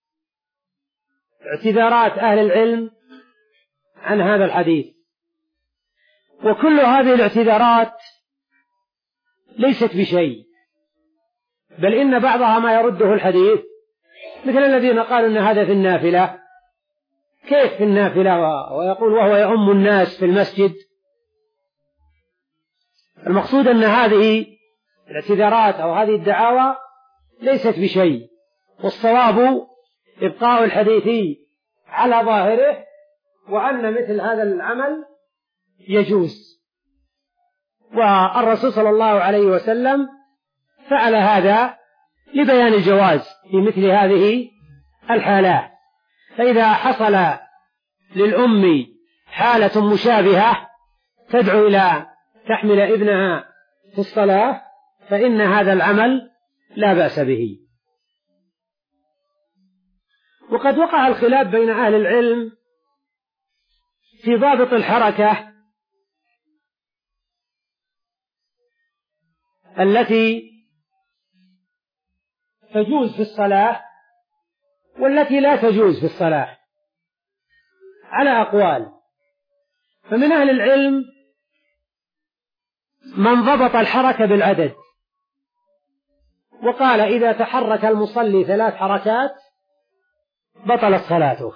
اعتذارات أهل العلم عن هذا الحديث، وكل هذه الاعتذارات ليست بشيء، بل إن بعضها ما يرده الحديث، مثل الذين قالوا إن هذا في النافلة. كيف في النافلة ويقول وهو يؤم الناس في المسجد؟ المقصود أن هذه الاعتذارات أو هذه الدعاوى ليست بشيء، والصواب إبقاء الحديث على ظاهره، وأن مثل هذا العمل يجوز. والرسول صلى الله عليه وسلم فعل هذا لبيان الجواز في مثل هذه الحالات. فإذا حصل للأم حالة مشابهة تدعو إلى تحمل ابنها في الصلاة فإن هذا العمل لا بأس به. وقد وقع الخلاف بين أهل العلم في ضابط الحركة التي تجوز في الصلاة والتي لا تجوز في الصلاة على أقوال. فمن أهل العلم من ضبط الحركة بالعدد وقال إذا تحرك المصلي ثلاث حركات بطلت صلاته،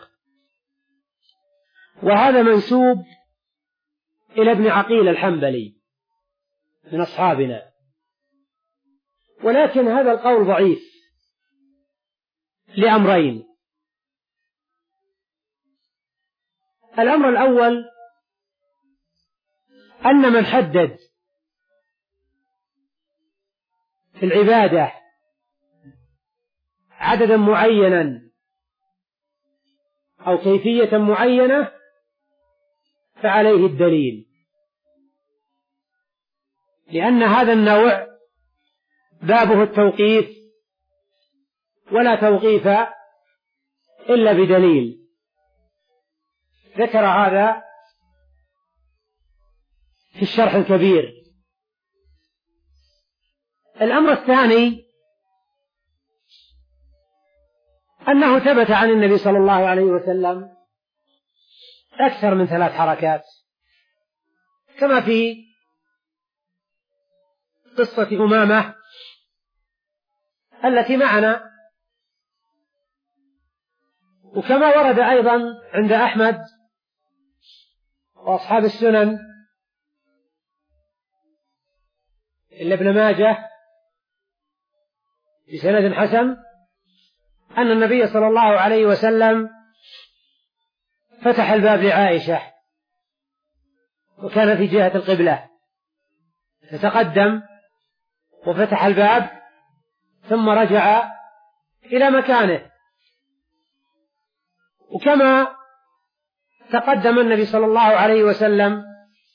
وهذا منسوب إلى ابن عقيل الحنبلي من أصحابنا، ولكن هذا القول ضعيف لأمرين. الأمر الأول أن من حدد في العبادة عددا معينا أو كيفية معينة فعليه الدليل، لأن هذا النوع بابه التوقيف، ولا توقيف إلا بدليل. ذكر هذا في الشرح الكبير. الأمر الثاني أنه ثبت عن النبي صلى الله عليه وسلم أكثر من ثلاث حركات، كما في قصة أمامة التي معنا، وكما ورد أيضا عند أحمد وأصحاب السنن إلا ابن ماجه بسند حسن أن النبي صلى الله عليه وسلم فتح الباب لعائشة وكان في جهة القبلة، فتقدم وفتح الباب ثم رجع إلى مكانه. وكما تقدم النبي صلى الله عليه وسلم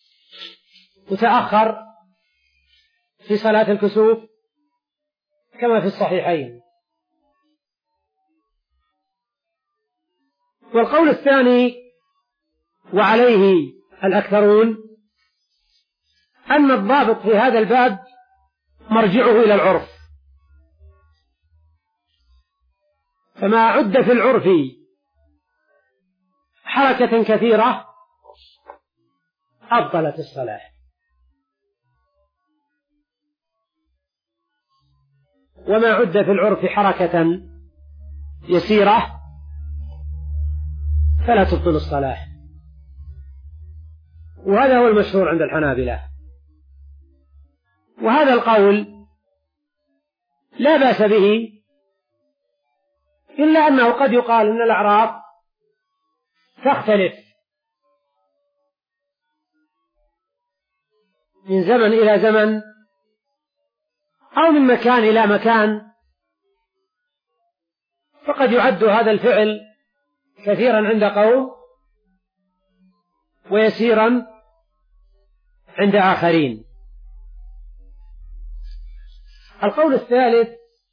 وتأخر في صلاة الكسوف كما في الصحيحين. والقول الثاني وعليه الأكثرون أن الضابط في هذا الباب مرجعه إلى العرف، فما عد في العرف حركة كثيرة أبطلت الصلاة، وما عد في العرف حركة يسيرة فلا تبطل الصلاة. وهذا هو المشهور عند الحنابلة. وهذا القول لا بأس به، إلا أنه قد يقال أن الأعراف تختلف من زمن إلى زمن أو من مكان إلى مكان، فقد يعد هذا الفعل كثيرا عند قوم ويسيرا عند آخرين. القول الثالث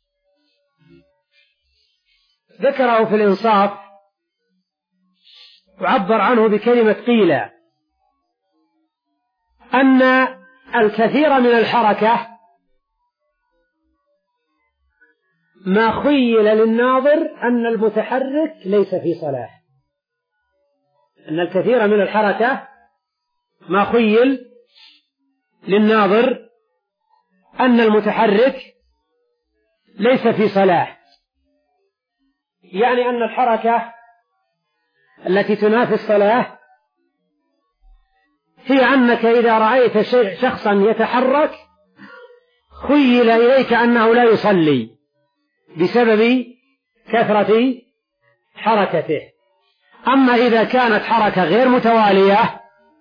ذكره في الإنصاف وعبر عنه بكلمة قيل، أن الكثير من الحركة ما خيل للناظر أن المتحرك ليس في صلاة. أن الكثير من الحركة ما خيل للناظر أن المتحرك ليس في صلاة، يعني أن الحركة التي تنافي الصلاة هي أنك إذا رأيت شخصا يتحرك خيل إليك أنه لا يصلي بسبب كثرة حركته. أما إذا كانت حركة غير متوالية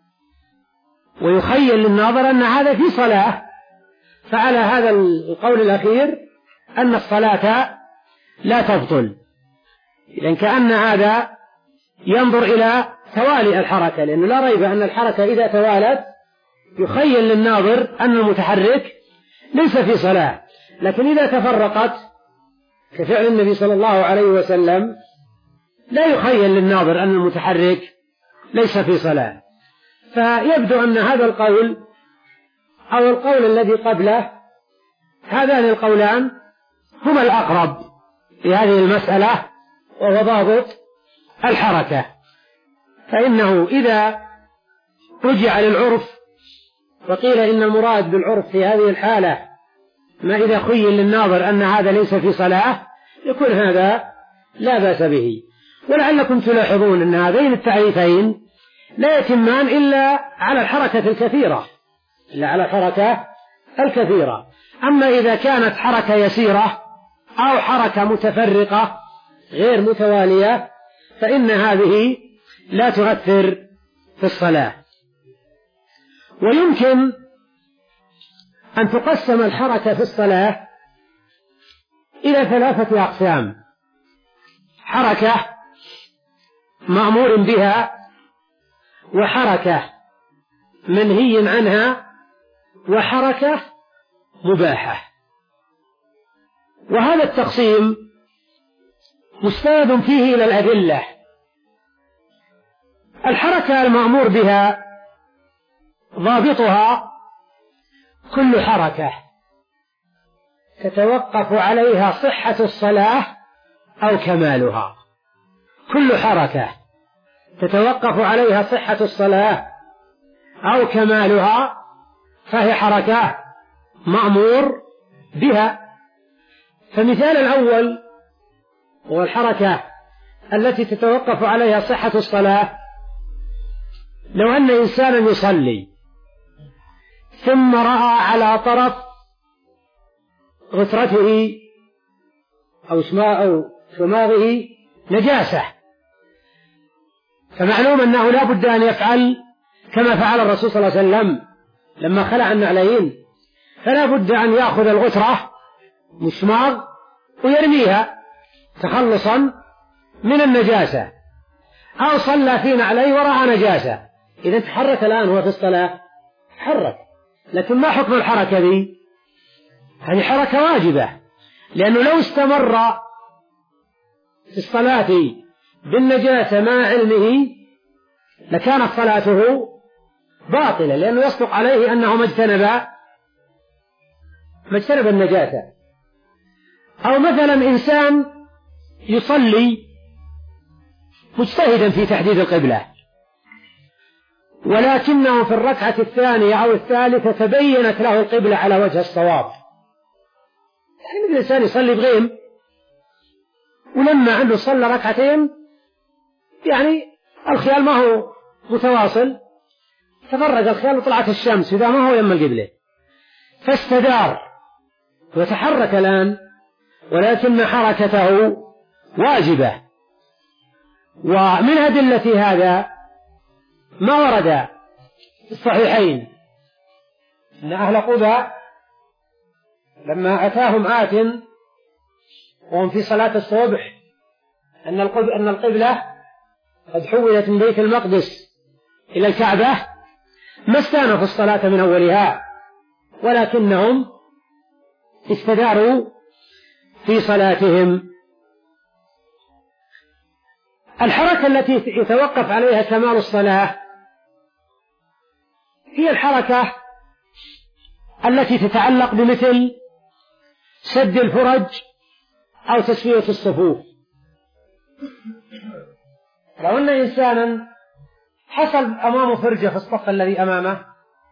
ويخيل للناظر أن هذا في صلاة، فعلى هذا القول الأخير أن الصلاة لا تبطل، إذن كأن هذا ينظر إلى توالي الحركة، لأنه لا ريب أن الحركة إذا توالت يخيل للناظر أن المتحرك ليس في صلاة. لكن إذا تفرقت كفعل النبي صلى الله عليه وسلم لا يخيل للناظر أن المتحرك ليس في صلاة. فيبدو أن هذا القول أو القول الذي قبله، هذان القولان هما الأقرب في هذه المسألة، وهو ضابط الحركة. فإنه إذا رجع للعرف وقيل إن المراد بالعرف في هذه الحالة ما إذا خيل للناظر أن هذا ليس في صلاة، يكون هذا لا بأس به. ولعلكم تلاحظون أن هذين التعريفين لا يتمان إلا على الحركة الكثيرة إلا على الحركة الكثيرة. أما إذا كانت حركة يسيرة أو حركة متفرقة غير متوالية فإن هذه لا تؤثر في الصلاة. ويمكن أن تقسم الحركة في الصلاة إلى ثلاثة أقسام: حركة مأمور بها، وحركة منهي عنها، وحركة مباحة. وهذا التقسيم مستند فيه إلى الأدلة. الحركة المأمور بها ضابطها كل حركة تتوقف عليها صحة الصلاة أو كمالها. كل حركة تتوقف عليها صحة الصلاة أو كمالها فهي حركة مأمور بها. فمثال الأول هو الحركة التي تتوقف عليها صحة الصلاة. لو أن إنسانا يصلي ثم رأى على طرف غترته أو شماغه نجاسة، فمعلوم أنه لا بد أن يفعل كما فعل الرسول صلى الله عليه وسلم لما خلع النعلين، فلا بد أن يأخذ الغترة مشماغ ويرميها تخلصا من النجاسة. أو صلى في نعليه ورأى نجاسة، إذا تحرك الآن هو في الصلاة حرك، لكن ما حكم الحركة ذي؟ هذه حركة واجبة، لأنه لو استمر في الصلاة بالنجاسة مع علمه لكانت صلاته باطلة، لأنه يصدق عليه أنه ما اجتنب ما اجتنب النجاسة. أو مثلا إنسان يصلي مجتهدا في تحديد القبلة، ولكنه في الركعة الثانية أو الثالثة تبينت له القبلة على وجه الصواب، يعني مثل إنسان يصلي بغيم ولما عنده صلى ركعتين يعني الخيال ما هو متواصل، تفرق الخيال وطلعت الشمس إذا ما هو يم القبلة، فاستدار وتحرك الآن، ولكن حركته واجبة. ومن أدلة هذا ما ورد في الصحيحين أن أهل قبى لما أتاهم آت وهم في صلاة الصبح أن القبلة قد حولت من بيت المقدس إلى الكعبة، ما استانفوا الصلاة من أولها، ولكنهم استداروا في صلاتهم. الحركة التي يتوقف عليها كمال الصلاة هي الحركة التي تتعلق بمثل سد الفرج أو تسوية الصفوف. لو أن إنسانا حصل أمامه فرجة في الصف الذي أمامه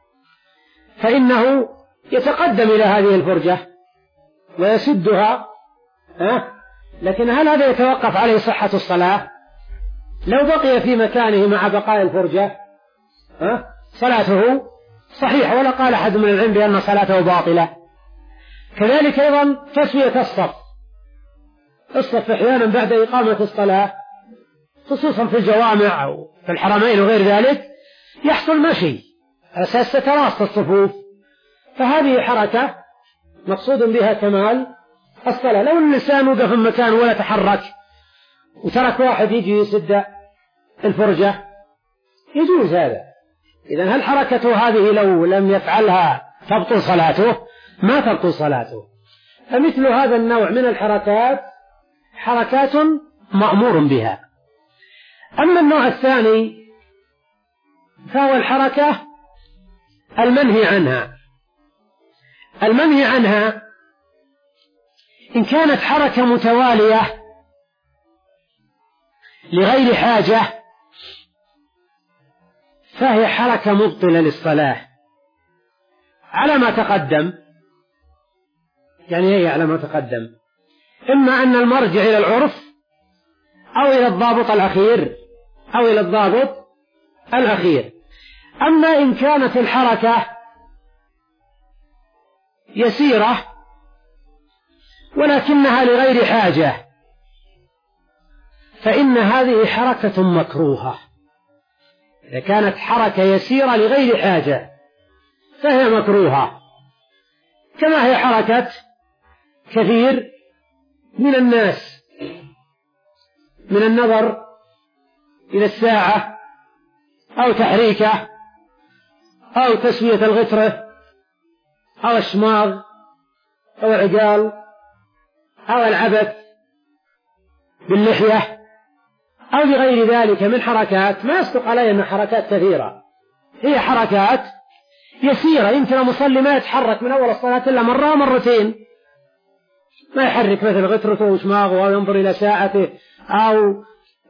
فإنه يتقدم إلى هذه الفرجة ويسدها، أه؟ لكن هل هذا يتوقف عليه صحة الصلاة؟ لو بقي في مكانه مع بقاء الفرجة أه؟ صلاته صحيحة، ولا قال أحد من العلم بأن صلاته باطلة. كذلك أيضا تسوية الصف، الصف أحيانا بعد إقامة الصلاة خصوصا في الجوامع أو في الحرمين وغير ذلك يحصل مشي على أساس تتراص الصفوف، فهذه حركة مقصود بها كمال الصلاة. لو الإنسان وقف في مكان ولا تحرك وترك واحد يجي يسد الفرجة يجوز هذا. إذن هل حركته هذه لو لم يفعلها تبطل صلاته؟ ما تبطل صلاته. فمثل هذا النوع من الحركات حركات مأمور بها. أما النوع الثاني فهو الحركة المنهي عنها. المنهي عنها إن كانت حركة متوالية لغير حاجة فهي حركة مبطلة للصلاة على ما تقدم. يعني هي على ما تقدم، إما أن المرجع إلى العرف أو إلى الضابط الأخير أو إلى الضابط الأخير. أما إن كانت الحركة يسيرة ولكنها لغير حاجة فإن هذه حركة مكروهة. إذا كانت حركة يسيرة لغير حاجة فهي مكروهة، كما هي حركة كثير من الناس من النظر إلى الساعة أو تحريكه أو تسوية الغترة أو الشماغ أو العقال أو العبث باللحية أو بغير ذلك من حركات ما يصدق عليها أنها حركات كثيرة، هي حركات يسيرة. يمكن المصلي ما يتحرك من أول الصلاة إلا مرة مرتين، ما يحرك مثل غترته وشماغه أو ينظر إلى ساعته أو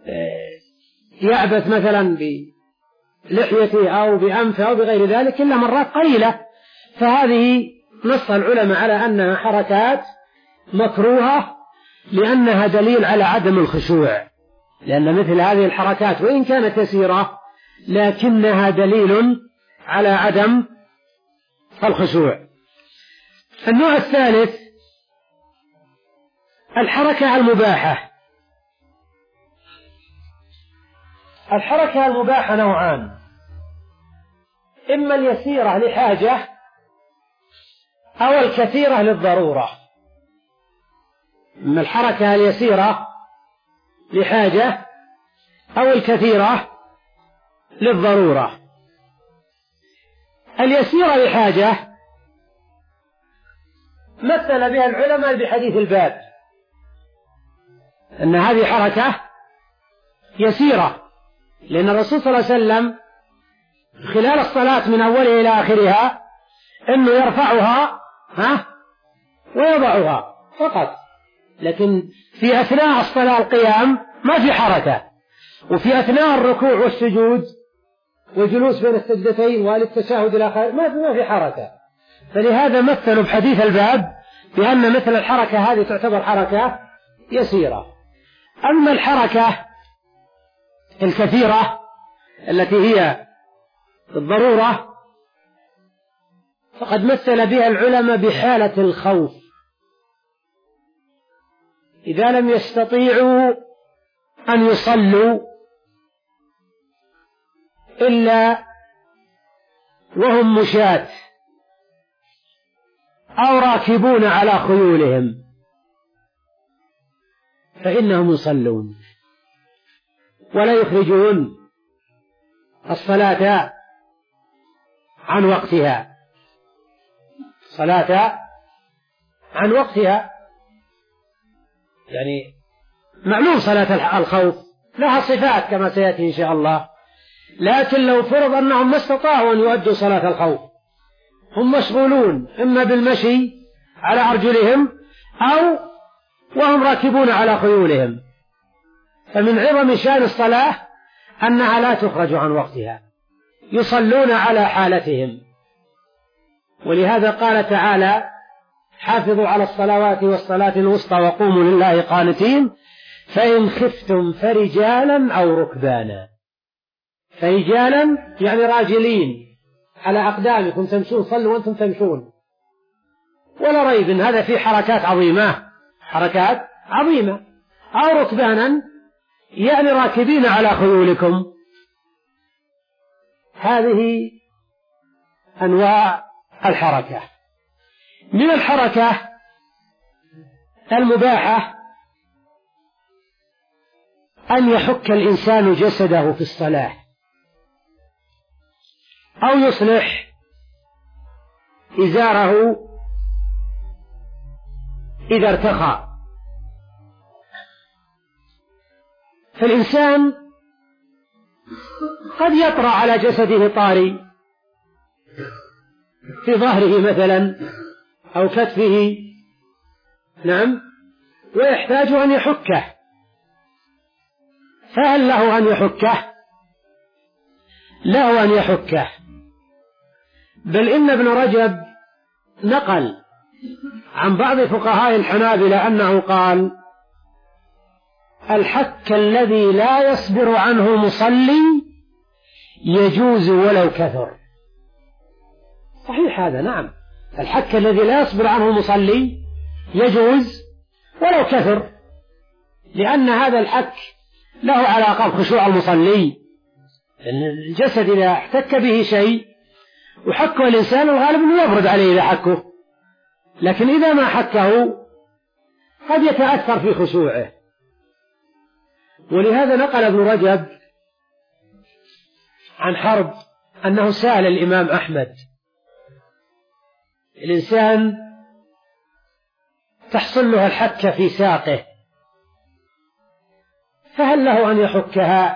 يعبث مثلا بلحيته أو بأنفه أو بغير ذلك إلا مرات قليلة. فهذه نص العلماء على أنها حركات مكروهة لأنها دليل على عدم الخشوع، لأن مثل هذه الحركات وإن كانت يسيرة لكنها دليل على عدم الخشوع. النوع الثالث الحركة المباحة. الحركة المباحة نوعان، إما اليسيرة لحاجة أو الكثيرة للضرورة. إما الحركة اليسيرة لحاجة أو الكثيرة للضرورة. اليسيرة لحاجة مثل بها العلماء بحديث الباب، أن هذه حركة يسيرة، لأن الرسول صلى الله عليه وسلم خلال الصلاة من أولها إلى آخرها أنه يرفعها ها ويضعها فقط، لكن في أثناء الصلاة القيام ما في حركة، وفي أثناء الركوع والسجود والجلوس بين السجدتين والتشهد الآخر ما في ما في حركة. فلهذا مثلوا بحديث الباب بأن مثل الحركة هذه تعتبر حركة يسيرة. أما الحركة الكثيرة التي هي الضرورة، فقد مثل بها العلماء بحالة الخوف، إذا لم يستطيعوا أن يصلوا إلا وهم مشاة أو راكبون على خيولهم فإنهم يصلون ولا يخرجون الصلاة عن وقتها، صلاة عن وقتها. يعني معلوم صلاة الخوف لها صفات كما سيأتي إن شاء الله، لكن لو فرض أنهم ما استطاعوا أن يؤدوا صلاة الخوف، هم مشغولون إما بالمشي على أرجلهم أو وهم راكبون على خيولهم، فمن عظم شأن الصلاة أنها لا تخرج عن وقتها، يصلون على حالتهم. ولهذا قال تعالى: حافظوا على الصلوات والصلاة الوسطى وقوموا لله قانتين فإن خفتم فرجالا أو ركبانا. فرجالا يعني راجلين على أقدامكم تمشون، صلوا وأنتم تمشون، ولا ريب إن هذا فيه حركات عظيمة، حركات عظيمة. أو ركبانا يعني راكبين على خيولكم. هذه أنواع الحركة. من الحركة المباحة أن يحك الإنسان جسده في الصلاة، أو يصلح إزاره إذا ارتخى. فالإنسان قد يطرأ على جسده طاري في ظهره مثلا أو كتفه، نعم، ويحتاج أن يحكه، فهل له أن يحكه؟ له أن يحكه، بل إن ابن رجب نقل عن بعض فقهاء الحنابلة أنه قال: الحك الذي لا يصبر عنه مصلي يجوز ولو كثر. صحيح هذا، نعم، الحك الذي لا يصبر عنه مصلي يجوز ولو كثر، لأن هذا الحك له علاقة بخشوع المصلي، لأن الجسد إذا احتك به شيء وحكه الإنسان الغالب أنه يبرد عليه إذا حكه، لكن إذا ما حكه قد يتأثر في خشوعه. ولهذا نقل ابن رجب عن حرب أنه سأل الإمام أحمد: الإنسان تحصل له الحكة في ساقه، فهل له أن يحكها؟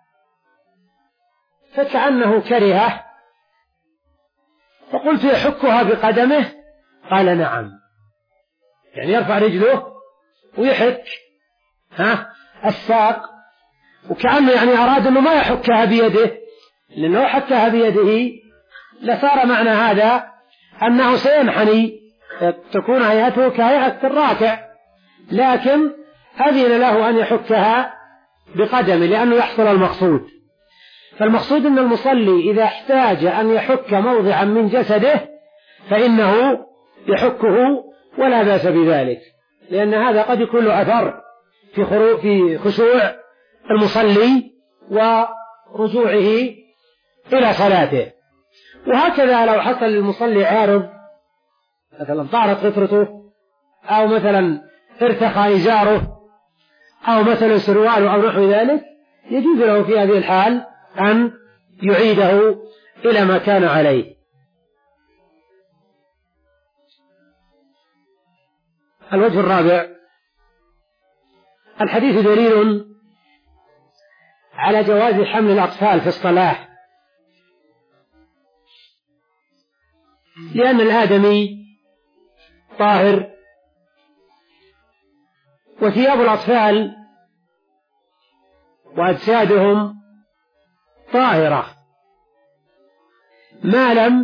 فكأنه كرهه، فقلت: يحكها بقدمه؟ قال: نعم، يعني يرفع رجله ويحك ها الساق، وكأنه يعني أراد أنه ما يحكها بيده، لأنه حكها بيده لصار معنى هذا أنه سينحني، تكون هيئته كهيئة الراكع، لكن أذن له أن يحكها بقدمه لأنه يحصل المقصود. فالمقصود أن المصلي إذا احتاج أن يحك موضعا من جسده فإنه يحكه ولا بأس بذلك، لأن هذا قد يكون له أثر في في خشوع المصلي ورجوعه إلى صلاته. وهكذا لو حصل للمصلي عارض، مثلا طارت غترته، أو مثلا ارتخى إزاره، أو مثلا سرواله أو نحو ذلك، يجوز له في هذه الحال أن يعيده إلى ما كان عليه. الوجه الرابع: الحديث دليل على جواز حمل الأطفال في الصلاة، لأن الآدمي طاهر، وثياب الأطفال وأجسادهم طاهرة ما لم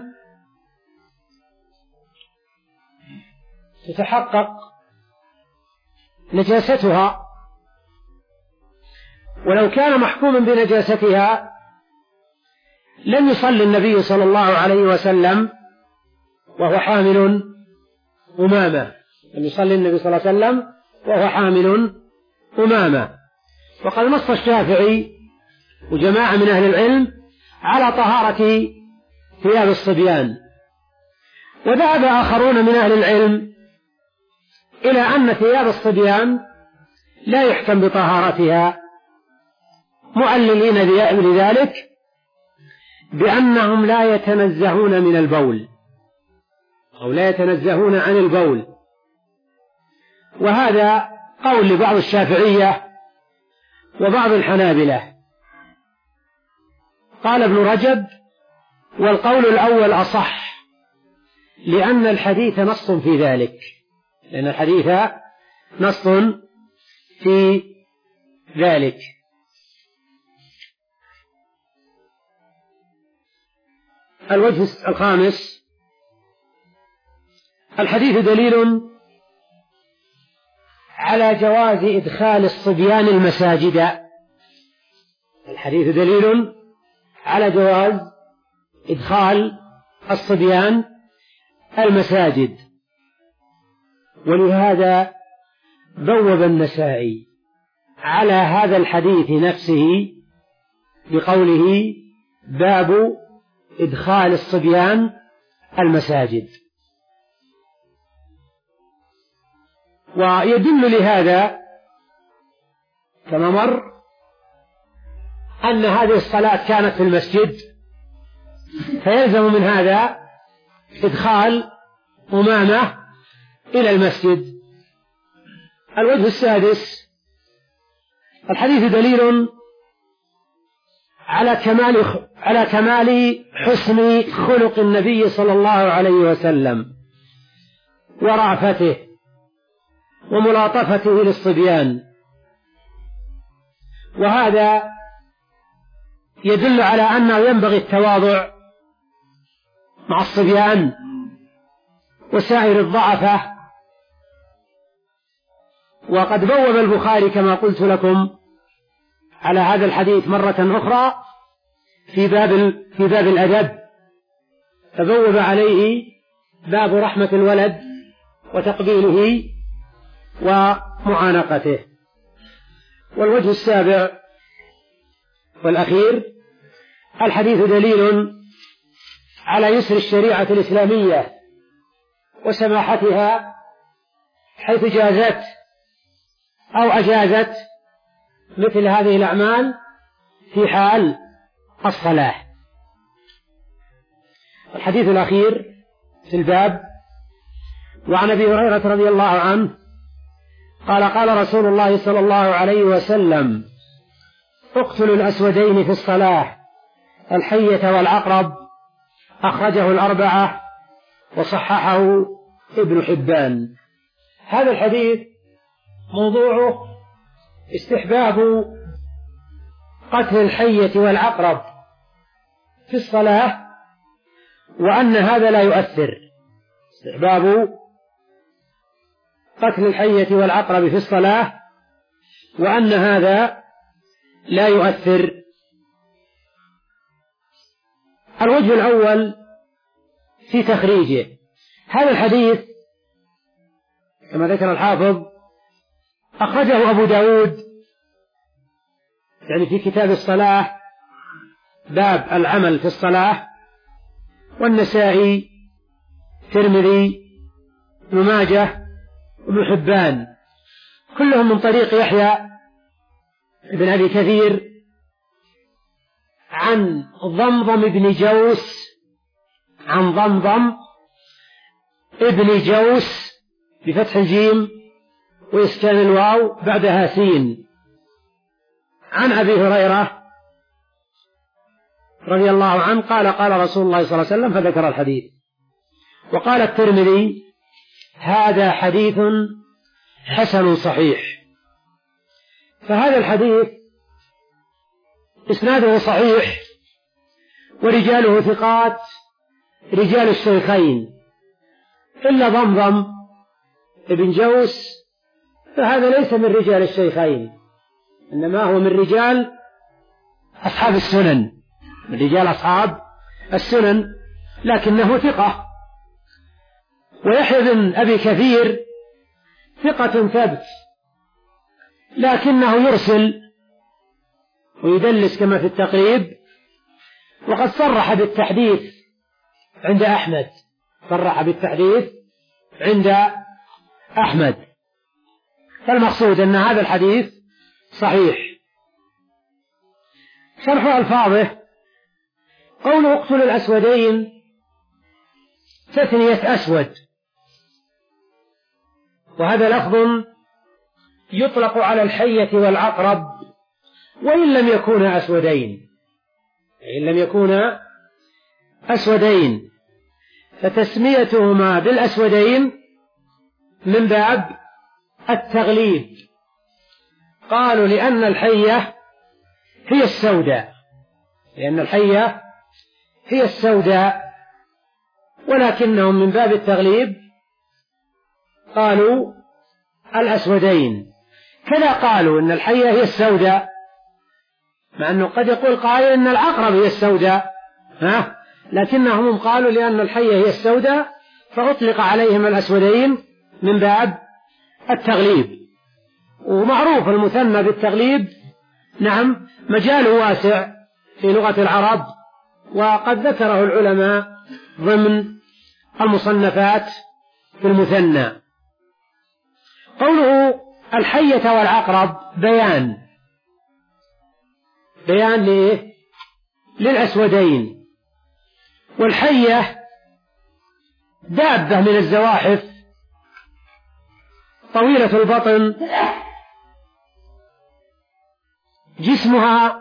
تتحقق نجاستها. ولو كان محكوما بنجاستها لم يصلي النبي صلى الله عليه وسلم وهو حامل أمامة، لم يصلي النبي صلى الله عليه وسلم وهو حامل أمامة. وقد نص الشافعي وجماعة من أهل العلم على طهارة ثياب الصبيان، وذهب آخرون من أهل العلم إلى أن ثياب الصبيان لا يحكم بطهارتها، معللين لذلك بأنهم لا يتنزهون من البول أو لا يتنزهون عن البول، وهذا قول لبعض الشافعية وبعض الحنابلة. قال ابن رجب: والقول الأول أصح، لأن الحديث نص في ذلك، لأن الحديث نص في ذلك. الوجه الخامس: الحديث دليل على جواز إدخال الصبيان المساجد. الحديث دليل على جواز إدخال الصبيان المساجد، ولهذا بوب النسائي على هذا الحديث نفسه بقوله: باب إدخال الصبيان المساجد. ويدل لهذا كما مر أن هذه الصلاة كانت في المسجد، فيلزم من هذا إدخال أمامة إلى المسجد. الوجه السادس: الحديث دليل على كمال على كمال حسن خلق النبي صلى الله عليه وسلم ورأفته وملاطفته للصبيان، وهذا يدل على أنه ينبغي التواضع مع الصبيان وسائر الضعفة. وقد بوب البخاري كما قلت لكم على هذا الحديث مرة أخرى في باب في باب الأدب، فبوب عليه باب رحمة الولد وتقبيله ومعانقته. والوجه السابع والأخير: الحديث دليل على يسر الشريعة الإسلامية وسماحتها، حيث جازت أو أجازت مثل هذه الأعمال في حال الصلاة. الحديث الأخير في الباب: وعن أبي هريرة رضي الله عنه قال: قال رسول الله صلى الله عليه وسلم: اقتلوا الأسودين في الصلاة، الحية والعقرب. أخرجه الأربعة وصححه ابن حبان. هذا الحديث موضوعه استحباب قتل الحية والعقرب في الصلاة، وأن هذا لا يؤثر. استحباب قتل الحية والعقرب في الصلاة، وأن هذا لا يؤثر. الوجه الأول في تخريجه: هذا الحديث كما ذكر الحافظ أخرجه أبو داود يعني في كتاب الصلاة باب العمل في الصلاة، والنسائي، ترمذي، ابن ماجه، ابن حبان، كلهم من طريق يحيى بن أبي كثير عن ضمضم بن جوس عن ضمضم ابن جوس بفتح الجيم وإسكان الواو بعدها سين، عن أبي هريرة رضي الله عنه قال: قال رسول الله صلى الله عليه وسلم، فذكر الحديث. وقال الترمذي: هذا حديث حسن صحيح. فهذا الحديث إسناده صحيح ورجاله ثقات رجال الشيخين، إلا ضمضم ابن جوس فهذا ليس من رجال الشيخين، إنما هو من رجال أصحاب السنن، من رجال أصحاب السنن، لكنه ثقة. ويحيى بن أبي كثير ثقة ثبت، لكنه يرسل ويدلس كما في التقريب، وقد صرح بالتحديث عند أحمد، صرح بالتحديث عند أحمد. فالمقصود أن هذا الحديث صحيح. شرح ألفاظه: قوله اقتل الأسودين تثنية أسود، وهذا لفظ يطلق على الحية والعقرب وإن لم يكونا أسودين، إن لم يكونا أسودين، فتسميتهما بالأسودين من باب التغليب. قالوا لأن الحية هي السوداء، لأن الحية هي السوداء، ولكنهم من باب التغليب قالوا الأسودين. كذا قالوا إن الحية هي السوداء، مع أنه قد يقول قائل إن العقرب هي السوداء، ها؟ لكنهم قالوا لأن الحية هي السوداء فأطلق عليهم الأسودين من باب التغليب. ومعروف المثنى بالتغليب، نعم، مجاله واسع في لغة العرب، وقد ذكره العلماء ضمن المصنفات في المثنى. قوله الحية والعقرب بيان، بيان ليه؟ للأسودين. والحية دابة من الزواحف طويلة البطن، جسمها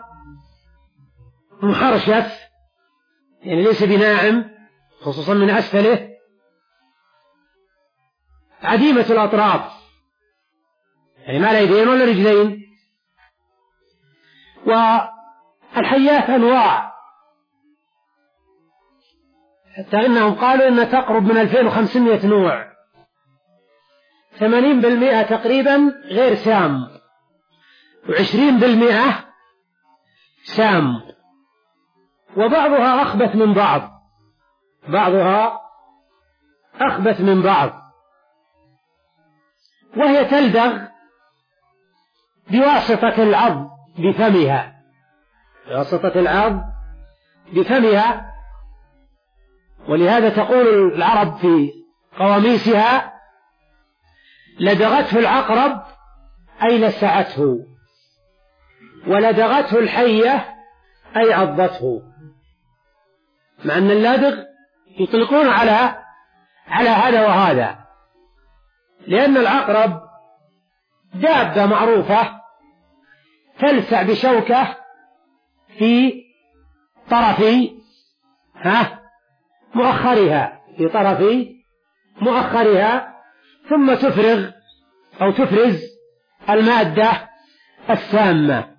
محرشف، يعني ليس بناعم خصوصا من أسفله، عديمة الأطراف، يعني ما لا يدين ولا رجلين. والحيات أنواع، حتى إنهم قالوا إن تقرب من ألفين وخمسمائة نوع، ثمانين بالمئة تقريبا غير سام، وعشرين بالمئة سام، وبعضها أخبث من بعض، بعضها أخبث من بعض. وهي تلدغ بواسطة العض بفمها، بواسطة العض بفمها. ولهذا تقول العرب في قواميسها: لدغته العقرب أي لسعته، ولدغته الحية أي عضته. مع أن اللدغ يطلقون على على هذا وهذا، لأن العقرب دابة معروفة تلسع بشوكة في طرف ها مؤخرها، في طرف مؤخرها، ثم تفرغ أو تفرز المادة السامة.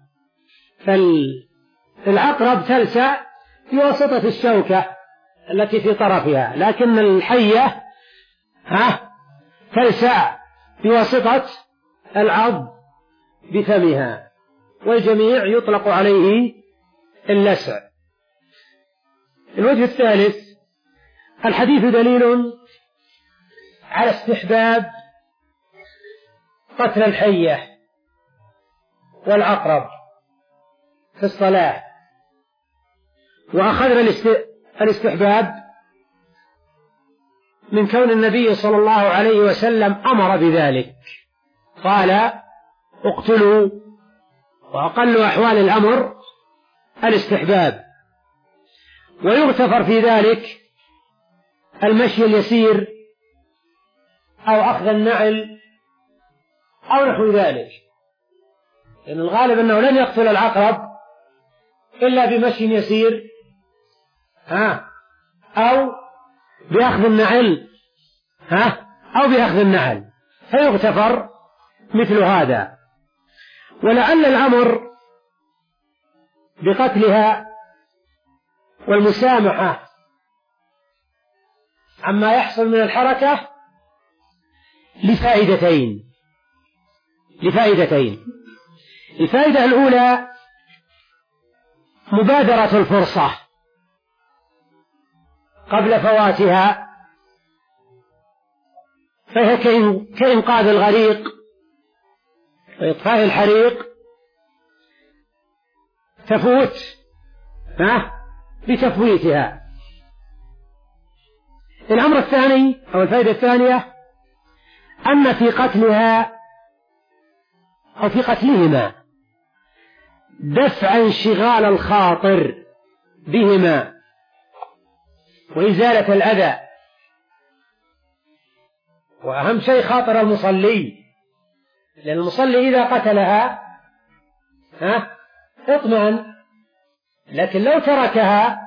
فالعقرب تلسع في وسطة الشوكة التي في طرفها، لكن الحية ها تلسع في وسطة العض بفمها، والجميع يطلق عليه اللسع. الوجه الثالث: الحديث دليل على استحباب قتل الحية والعقرب في الصلاة. وأخذنا الاستحباب من كون النبي صلى الله عليه وسلم أمر بذلك، قال: اقتلوا. وأقل أحوال الأمر الاستحباب، ويغتفر في ذلك المشي اليسير أو أخذ النعل أو نحو ذلك، لأن الغالب أنه لن يقتل العقرب إلا بمشي يسير ها أو بأخذ النعل ها أو بأخذ النعل، فيغتفر مثل هذا. ولعل الأمر بقتلها والمسامحة عما يحصل من الحركة لفائدتين لفائدتين الفائدة الأولى مبادرة الفرصة قبل فواتها، فهي كإنقاذ الغريق وإطفاء الحريق، تفوت بتفويتها. الأمر الثاني أو الفائدة الثانية أن في قتلها أو في قتلهما دفع انشغال الخاطر بهما وإزالة الأذى، وأهم شيء خاطر المصلي، لأن المصلي إذا قتلها ها اطمئن، لكن لو تركها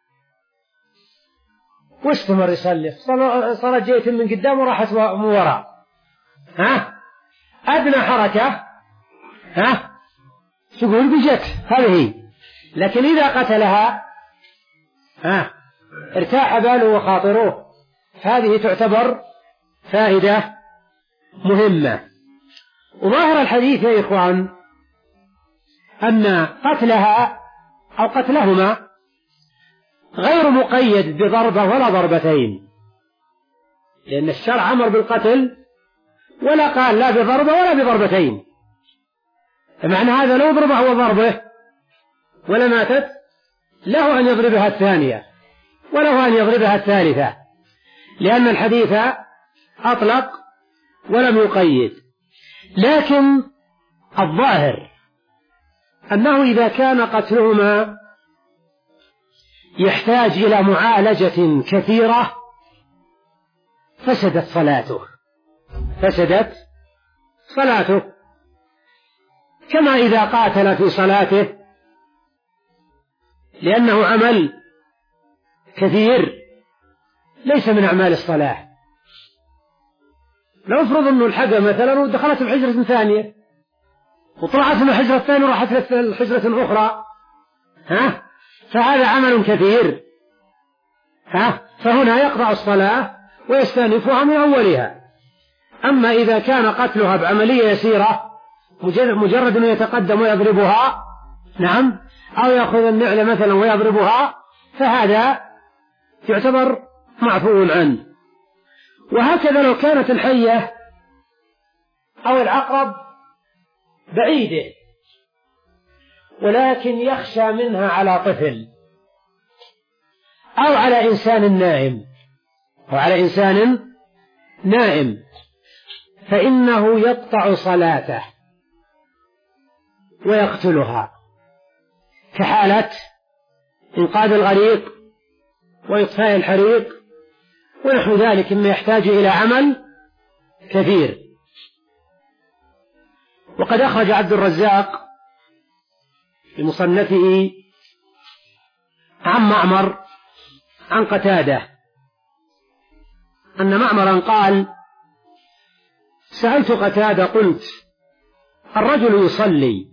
واستمر يصلي صلاة جيت من قدام وراحت من وراء، ها أدنى حركة ها تقول بجت هذه، لكن إذا قتلها ها ارتاح باله وخاطره. هذه تعتبر فائدة مهمة. وظاهر الحديث يا إخوان أن قتلها أو قتلهما غير مقيد بضربة ولا ضربتين، لأن الشرع أمر بالقتل ولا قال لا بضربة ولا بضربتين، فمعنى هذا لو ضربه وضربه ولا ماتت له أن يضربها الثانية وله أن يضربها الثالثة، لأن الحديث أطلق ولم يقيد. لكن الظاهر أنه إذا كان قتلهما يحتاج إلى معالجة كثيرة فسدت صلاته فسدت صلاته كما إذا قاتل في صلاته لأنه عمل كثير ليس من أعمال الصلاة. لو افرض أنه الحقه مثلا ودخلت بحجرة ثانية وطلعت من الحجرة الثانية وراحت الحجرة الأخرى ها فهذا عمل كثير ها فهنا يقطع الصلاة ويستأنفها من أولها. أما إذا كان قتلها بعملية يسيرة مجرد أنه يتقدم ويضربها نعم أو يأخذ النعل مثلا ويضربها فهذا يعتبر معفو عنه. وهكذا لو كانت الحية أو العقرب بعيدة ولكن يخشى منها على طفل أو على إنسان نائم أو على إنسان نائم فإنه يقطع صلاته ويقتلها كحالة إنقاذ الغريق وإطفاء الحريق ونحو ذلك مما يحتاج إلى عمل كثير. وقد أخرج عبد الرزاق في مصنفه عن معمر عن قتادة أن معمرا قال سألت قتادة قلت الرجل يصلي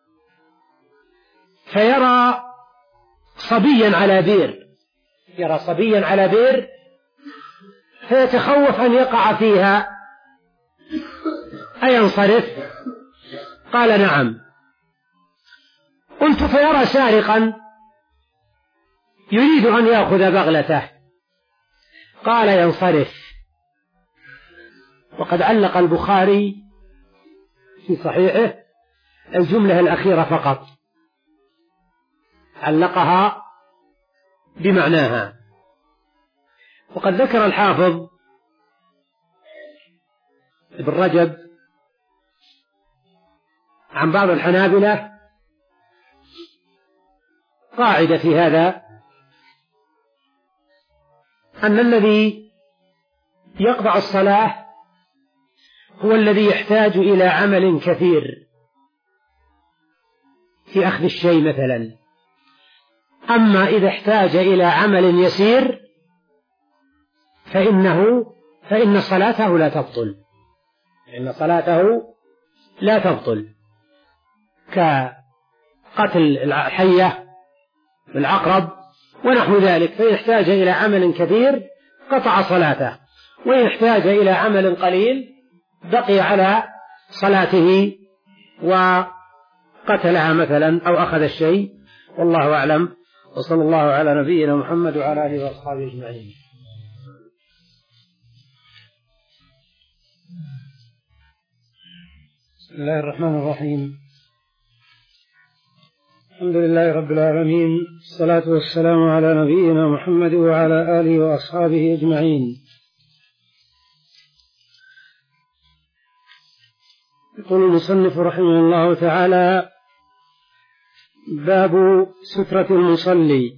فيرى صبيا على بئر يرى صبيا على بئر فيتخوف أن يقع فيها أينصرف؟ قال نعم. قلت فيرى سارقا يريد أن يأخذ بغلته قال ينصرف. وقد علق البخاري في صحيحه الجملة الأخيرة فقط علقها بمعناها. وقد ذكر الحافظ ابن رجب عن بعض الحنابلة قاعدة في هذا أن الذي يقطع الصلاة هو الذي يحتاج إلى عمل كثير في أخذ الشيء مثلا. أما إذا احتاج إلى عمل يسير فإنه فإن صلاته لا تبطل فإن صلاته لا تبطل كقتل الحية والعقرب ونحو ذلك. فإن احتاج إلى عمل كثير قطع صلاته وإن احتاج إلى عمل قليل بقي على صلاته قتلها مثلا أو أخذ الشيء، والله أعلم. وصلى الله على نبينا محمد وعلى آله وأصحابه أجمعين. بسم الله الرحمن الرحيم. الحمد لله رب العالمين، الصلاة والسلام على نبينا محمد وعلى آله وأصحابه أجمعين. يقول المصنف رحمه الله تعالى: باب سترة المصلي.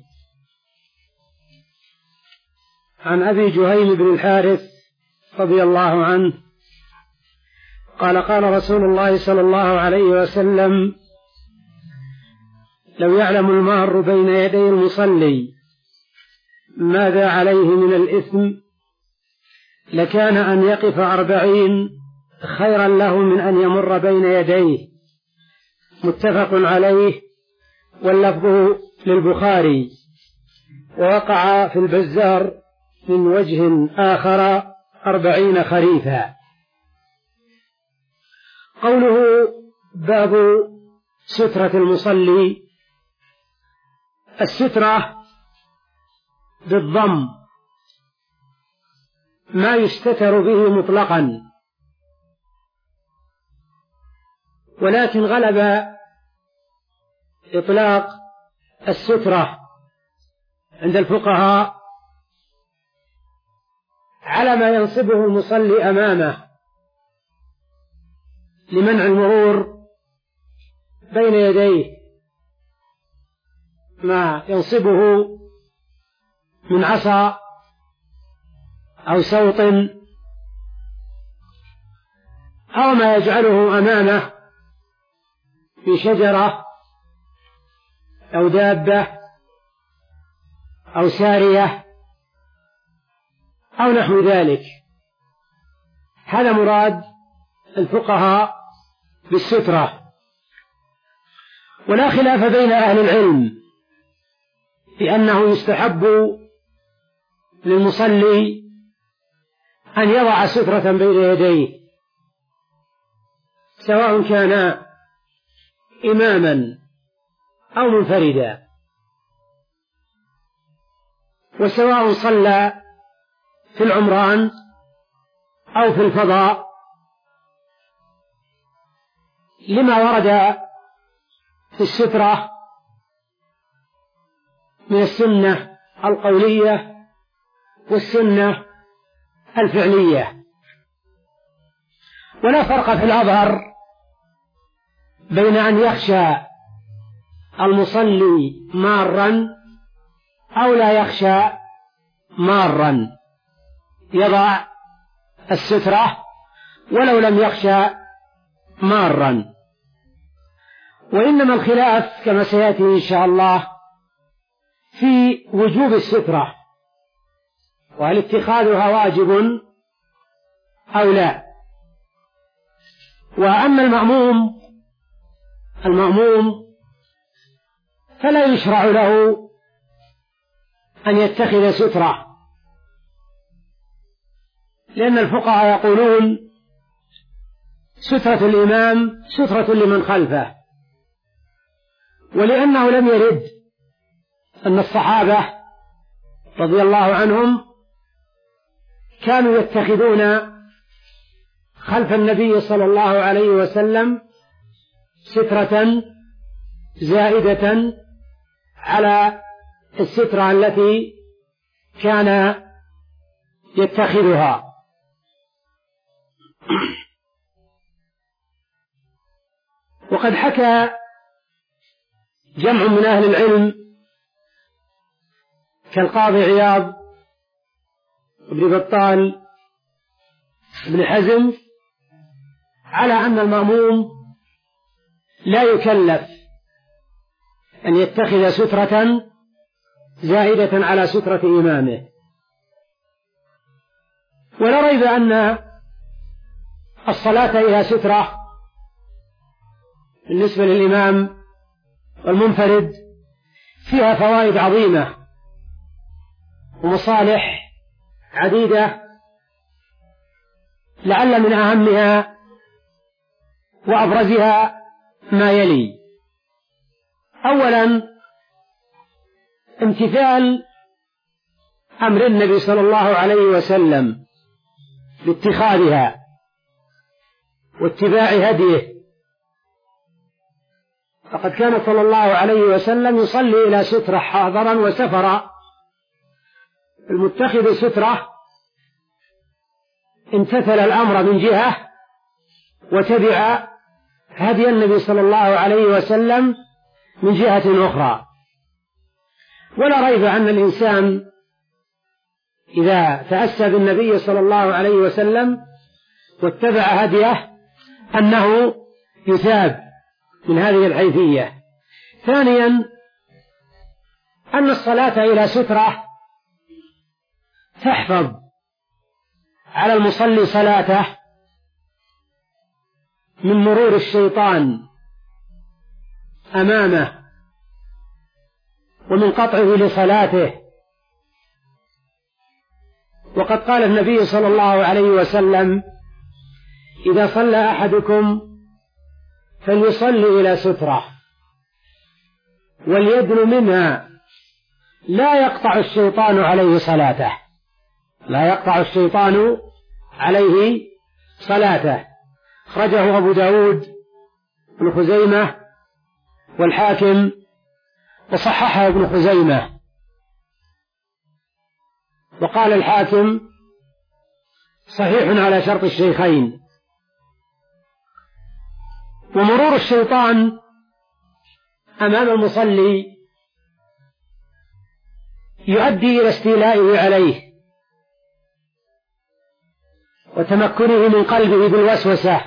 عن أبي جهيم بن الحارث رضي الله عنه قال: قال رسول الله صلى الله عليه وسلم: لو يعلم المار بين يدي المصلي ماذا عليه من الإثم لكان أن يقف أربعين خيرا له من أن يمر بين يديه. متفق عليه، واللفظ للبخاري. ووقع في البزار من وجه آخر أربعين خريفا. قوله باب سترة المصلي: السترة بالضم ما يستتر به مطلقا، ولكن غلب إطلاق السترة عند الفقهاء على ما ينصبه المصلي أمامه لمنع المرور بين يديه، ما ينصبه من عصا أو سوط أو ما يجعله أمامه في شجرة أو دابة أو سارية أو نحو ذلك. هذا مراد الفقهاء بالسترة. ولا خلاف بين أهل العلم في أنه يستحب للمصلي أن يضع سترة بين يديه، سواء كان إماما أو منفردا، وسواء صلى في العمران أو في الفضاء، لما ورد في السترة من السنة القولية والسنة الفعلية. ولا فرق في الأظهر بين أن يخشى المصلي مارا أو لا يخشى مارا، يضع السترة ولو لم يخشى مارا. وإنما الخلاف كما سيأتي إن شاء الله في وجوب السترة، وهل اتخاذها واجب أو لا. وأما المأموم المأموم فلا يشرع له أن يتخذ سترة، لأن الفقهاء يقولون سترة الإمام سترة لمن خلفه، ولأنه لم يرد أن الصحابة رضي الله عنهم كانوا يتخذون خلف النبي صلى الله عليه وسلم سترة زائدة على السترة التي كان يتخذها. وقد حكى جمع من أهل العلم كالقاضي عياض ابن بطال ابن حزم على أن المأموم لا يكلف أن يتخذ سترة زائدة على سترة إمامه. ولا ريب أن الصلاة إلى سترة بالنسبة للإمام والمنفرد فيها فوائد عظيمة ومصالح عديدة، لعل من أهمها وأبرزها ما يلي. أولا امتثال أمر النبي صلى الله عليه وسلم باتخاذها واتباع هديه، فقد كان صلى الله عليه وسلم يصلي إلى سترة حاضرا وسفرا. المتخذ سترة امتثل الأمر من جهة وتبع هدي النبي صلى الله عليه وسلم من جهة أخرى. ولا ريب أن الإنسان إذا تأسى بالنبي صلى الله عليه وسلم واتبع هديه أنه يثاب من هذه الحيثية. ثانيا أن الصلاة إلى سترة تحفظ على المصلي صلاته من مرور الشيطان أمامه ومن قطعه لصلاته. وقد قال النبي صلى الله عليه وسلم: إذا صلى أحدكم فليصلي إلى سترة وليدن منها لا يقطع الشيطان عليه صلاته، لا يقطع الشيطان عليه صلاته. أخرجه أبو داود بن خزيمة والحاكم وصححه ابن خزيمة. وقال الحاكم: صحيح على شرط الشيخين. ومرور الشيطان أمام المصلي يؤدي إلى استيلائه عليه وتمكنه من قلبه بالوسوسة،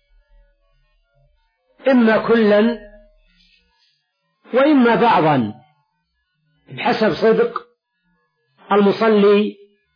إما كلا وإما بعضا بحسب صدق المصلي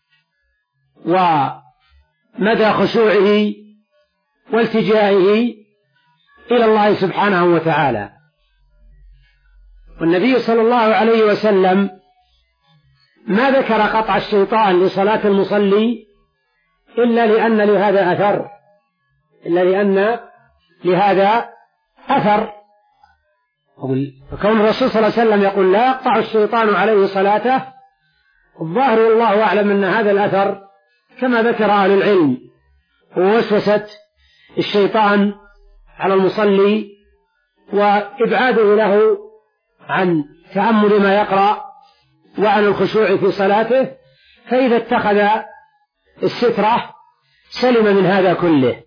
ومدى خشوعه والتجائه إلى الله سبحانه وتعالى. والنبي صلى الله عليه وسلم ما ذكر قطع الشيطان لصلاة المصلي إلا لأن لهذا أثر إلا لأن لهذا أثر فكون الرسول صلى الله عليه وسلم يقول: لا يقطع الشيطان عليه صلاته، الظاهر والله أعلم أن هذا الأثر كما ذكر أهل العلم هو وسوسة الشيطان على المصلي وإبعاده له عن تأمل ما يقرأ وعن الخشوع في صلاته، فإذا اتخذ السترة سلم من هذا كله.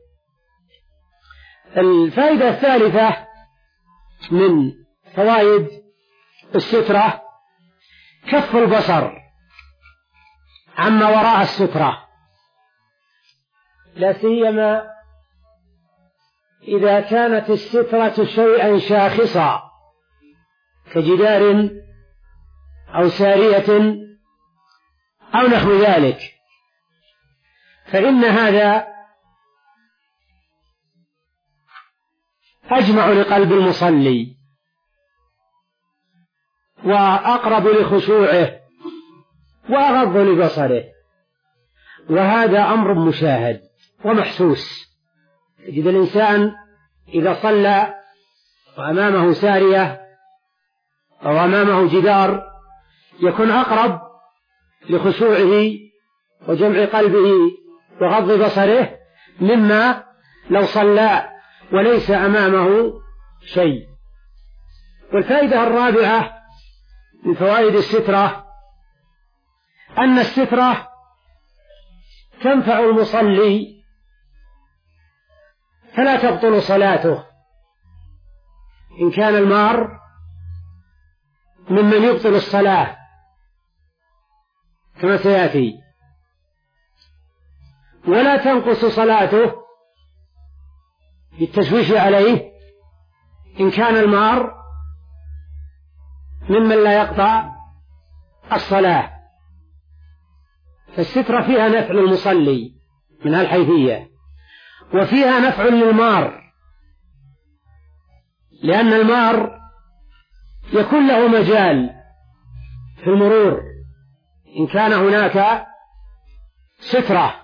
الفائدة الثالثة من فوائد السترة كف البصر عما وراء السترة، لا سيما إذا كانت السترة شيئا شاخصا كجدار أو سارية أو نحو ذلك، فإن هذا أجمع لقلب المصلي وأقرب لخشوعه وأغض لبصره، وهذا أمر مشاهد ومحسوس. يجد الإنسان إذا صلى وأمامه سارية أو أمامه جدار يكون أقرب لخشوعه وجمع قلبه وغض بصره مما لو صلى وليس أمامه شيء. والفائدة الرابعة من فوائد السترة أن السترة تنفع المصلي فلا تبطل صلاته إن كان المار ممن يبطل الصلاة كما سيأتي، ولا تنقص صلاته بالتشويش عليه إن كان المار ممن لا يقطع الصلاة. فالسترة فيها نفع للمصلي من هالحيثية، وفيها نفع للمار، لأن المار يكون له مجال في المرور إن كان هناك سترة،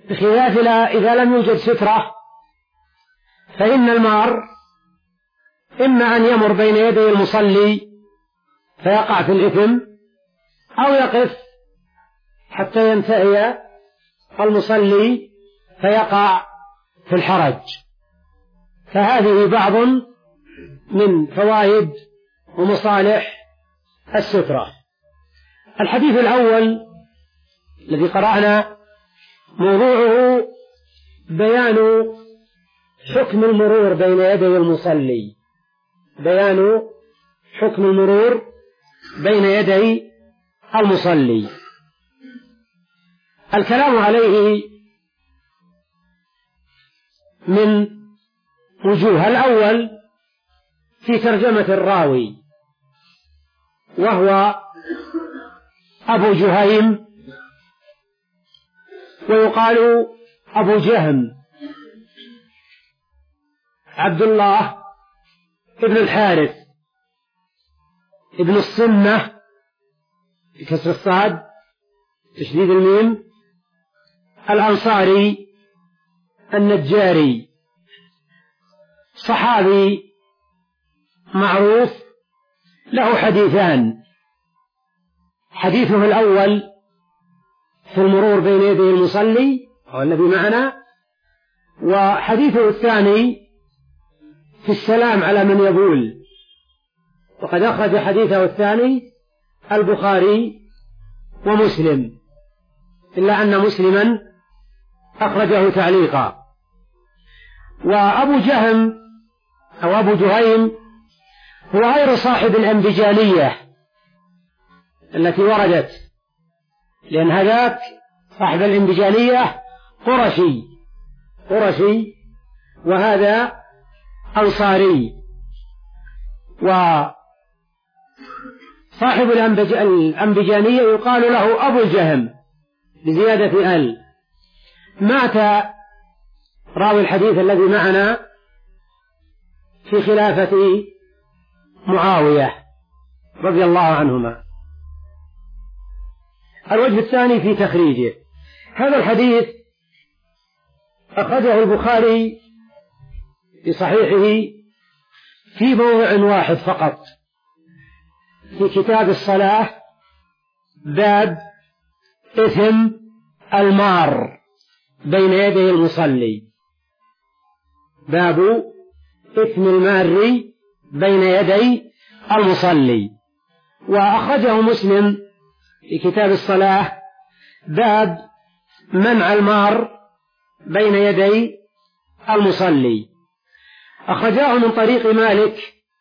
بخلاف إذا لم يوجد سترة فإن المار إما أن يمر بين يدي المصلي فيقع في الإثم، أو يقف حتى ينتهي المصلي فيقع في الحرج. فهذه بعض من فوائد ومصالح السترة. الحديث الأول الذي قرأنا موضوعه بيان حكم المرور بين يدي المصلي، بيان حكم المرور بين يدي المصلي. الكلام عليه من وجوه. الأول في ترجمة الراوي، وهو أبو جهيم، ويقال أبو جهم، عبد الله ابن الحارث ابن الصمة بكسر الصاد تشديد الميم، الأنصاري النجاري، صحابي معروف، له حديثان. حديثه الأول في المرور بين يدي المصلي هو الذي معنا، وحديثه الثاني في السلام على من يبول، وقد أخرج حديثه الثاني البخاري ومسلم، إلا أن مسلما أخرجه تعليقا. وأبو جهم أو أبو جهيم هو غير صاحب الأنبجانية التي وردت، لأن هذاك صاحب الأنبجانية قرشي قرشي وهذا أنصاري. وصاحب الأنبجانية يقال له أبو الجهم بزيادة ال. مات راوي الحديث الذي معنا في خلافة معاوية رضي الله عنهما. الوجه الثاني في تخريجه. هذا الحديث أخرجه البخاري في صحيحه في موضع واحد فقط، في كتاب الصلاة، باب إثم المار بين يدي المصلي، باب إثم المار بين يدي المصلي. وأخرجه مسلم في كتاب الصلاة، باب منع المار بين يدي المصلي. أخرجاه من طريق مالك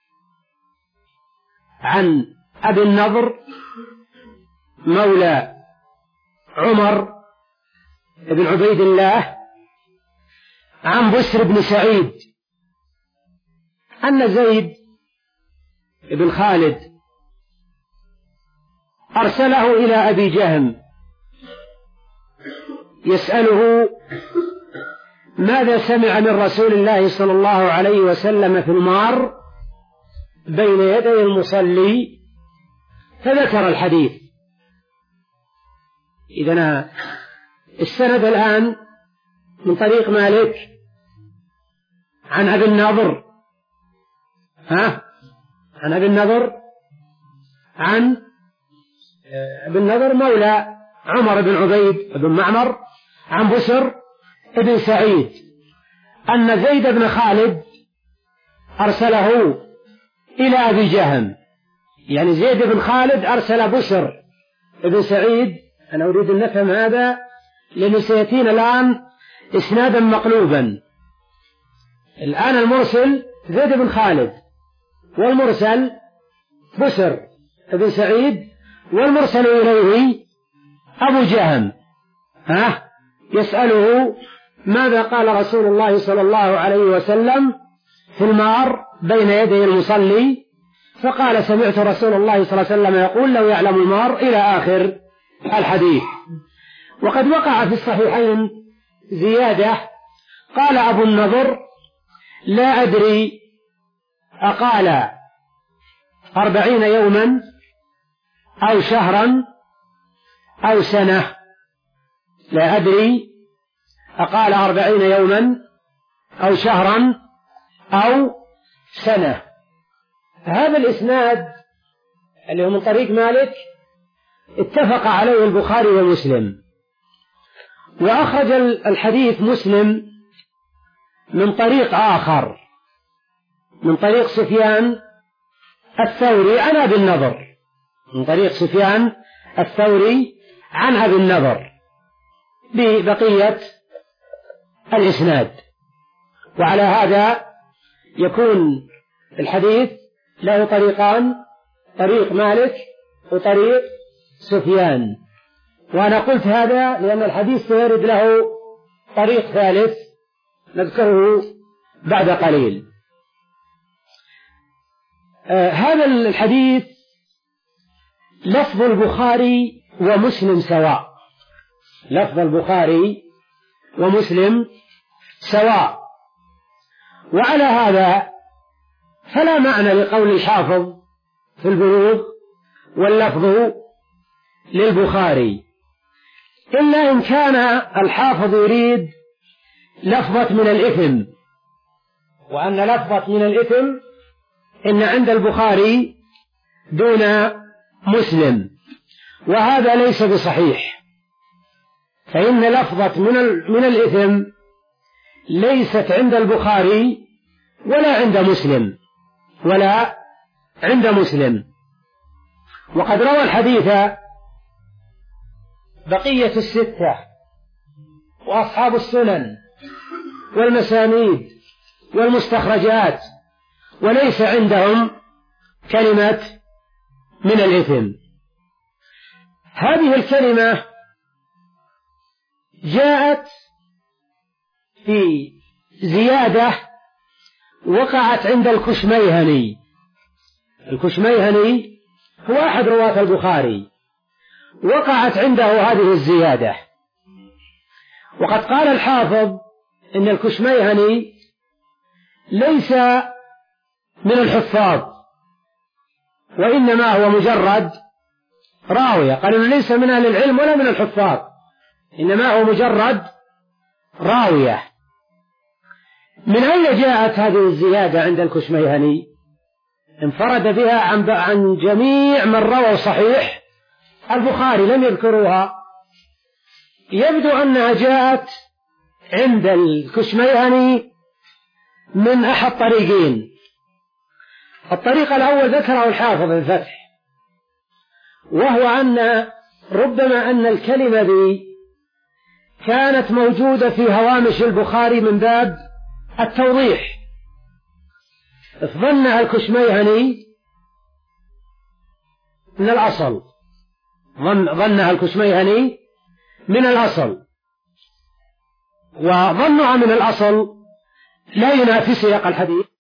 عن أبي النضر مولى عمر بن عبيد الله عن بسر بن سعيد أن زيد بن خالد أرسله إلى أبي جهم يسأله ماذا سمع من رسول الله صلى الله عليه وسلم في المار بين يدي المصلي، فذكر الحديث. إذن السند الآن من طريق مالك عن أبي النضر، ها عن أبي النضر عن أبي النضر مولى عمر بن عبيد بن معمر عن بسر بن سعيد أن زيد بن خالد أرسله إلى أبي جهم. يعني زيد بن خالد أرسل بسر بن سعيد. أنا أريد أن نفهم هذا لأنه سيأتينا الآن إسنادا مقلوبا. الآن المرسل زيد بن خالد، والمرسل بسر بن سعيد، والمرسل إليه أبو جهم، ها يسأله ماذا قال رسول الله صلى الله عليه وسلم في المار بين يدي المصلي، فقال سمعت رسول الله صلى الله عليه وسلم يقول لو يعلم المار إلى آخر الحديث. وقد وقع في الصحيحين زيادة، قال أبو النضر لا أدري أقال أربعين يوما أو شهرا أو سنة، لا أدري أقال أربعين يوما أو شهرا أو سنة. هذا الإسناد اللي هو من طريق مالك اتفق عليه البخاري ومسلم، وأخرج الحديث مسلم من طريق آخر من طريق سفيان الثوري عن أبي النضر من طريق سفيان الثوري عن أبي النضر ببقية الإسناد. وعلى هذا يكون الحديث له طريقان، طريق مالك وطريق سفيان. وأنا قلت هذا لأن الحديث سيرد له طريق ثالث نذكره بعد قليل. آه هذا الحديث لفظ البخاري ومسلم سواء، لفظ البخاري ومسلم سواء، وعلى هذا فلا معنى لقول الحافظ في البلوغ واللفظ للبخاري، إلا إن كان الحافظ يريد لفظة من الإثم، وأن لفظة من الإثم إن عند البخاري دون مسلم، وهذا ليس بصحيح، فإن لفظة من من الإثم ليست عند البخاري ولا عند مسلم ولا عند مسلم. وقد روى الحديث بقية الستة وأصحاب السنن والمسانيد والمستخرجات، وليس عندهم كلمة من الإثم. هذه الكلمة جاءت في زيادة وقعت عند الكشميهني. الكشميهني هو أحد رواة البخاري، وقعت عنده هذه الزيادة. وقد قال الحافظ إن الكشميهني ليس من الحفاظ، وإنما هو مجرد راوية. قال إنه ليس من أهل العلم ولا من الحفاظ، إنما هو مجرد راوية. من أين جاءت هذه الزيادة عند الكشميهني؟ انفرد بها عن عن جميع من رووا صحيح البخاري، لم يذكروها. يبدو أنها جاءت عند الكشميهني من أحد طريقين. الطريق الأول ذكره الحافظ الفتح، وهو أن ربما أن الكلمة ذي كانت موجودة في هوامش البخاري من باب التوضيح، ظنها الكشميهني من الأصل، ظن ظنها الكشميهني من الأصل، وظنها من الأصل لا ينافي سياق الحديث.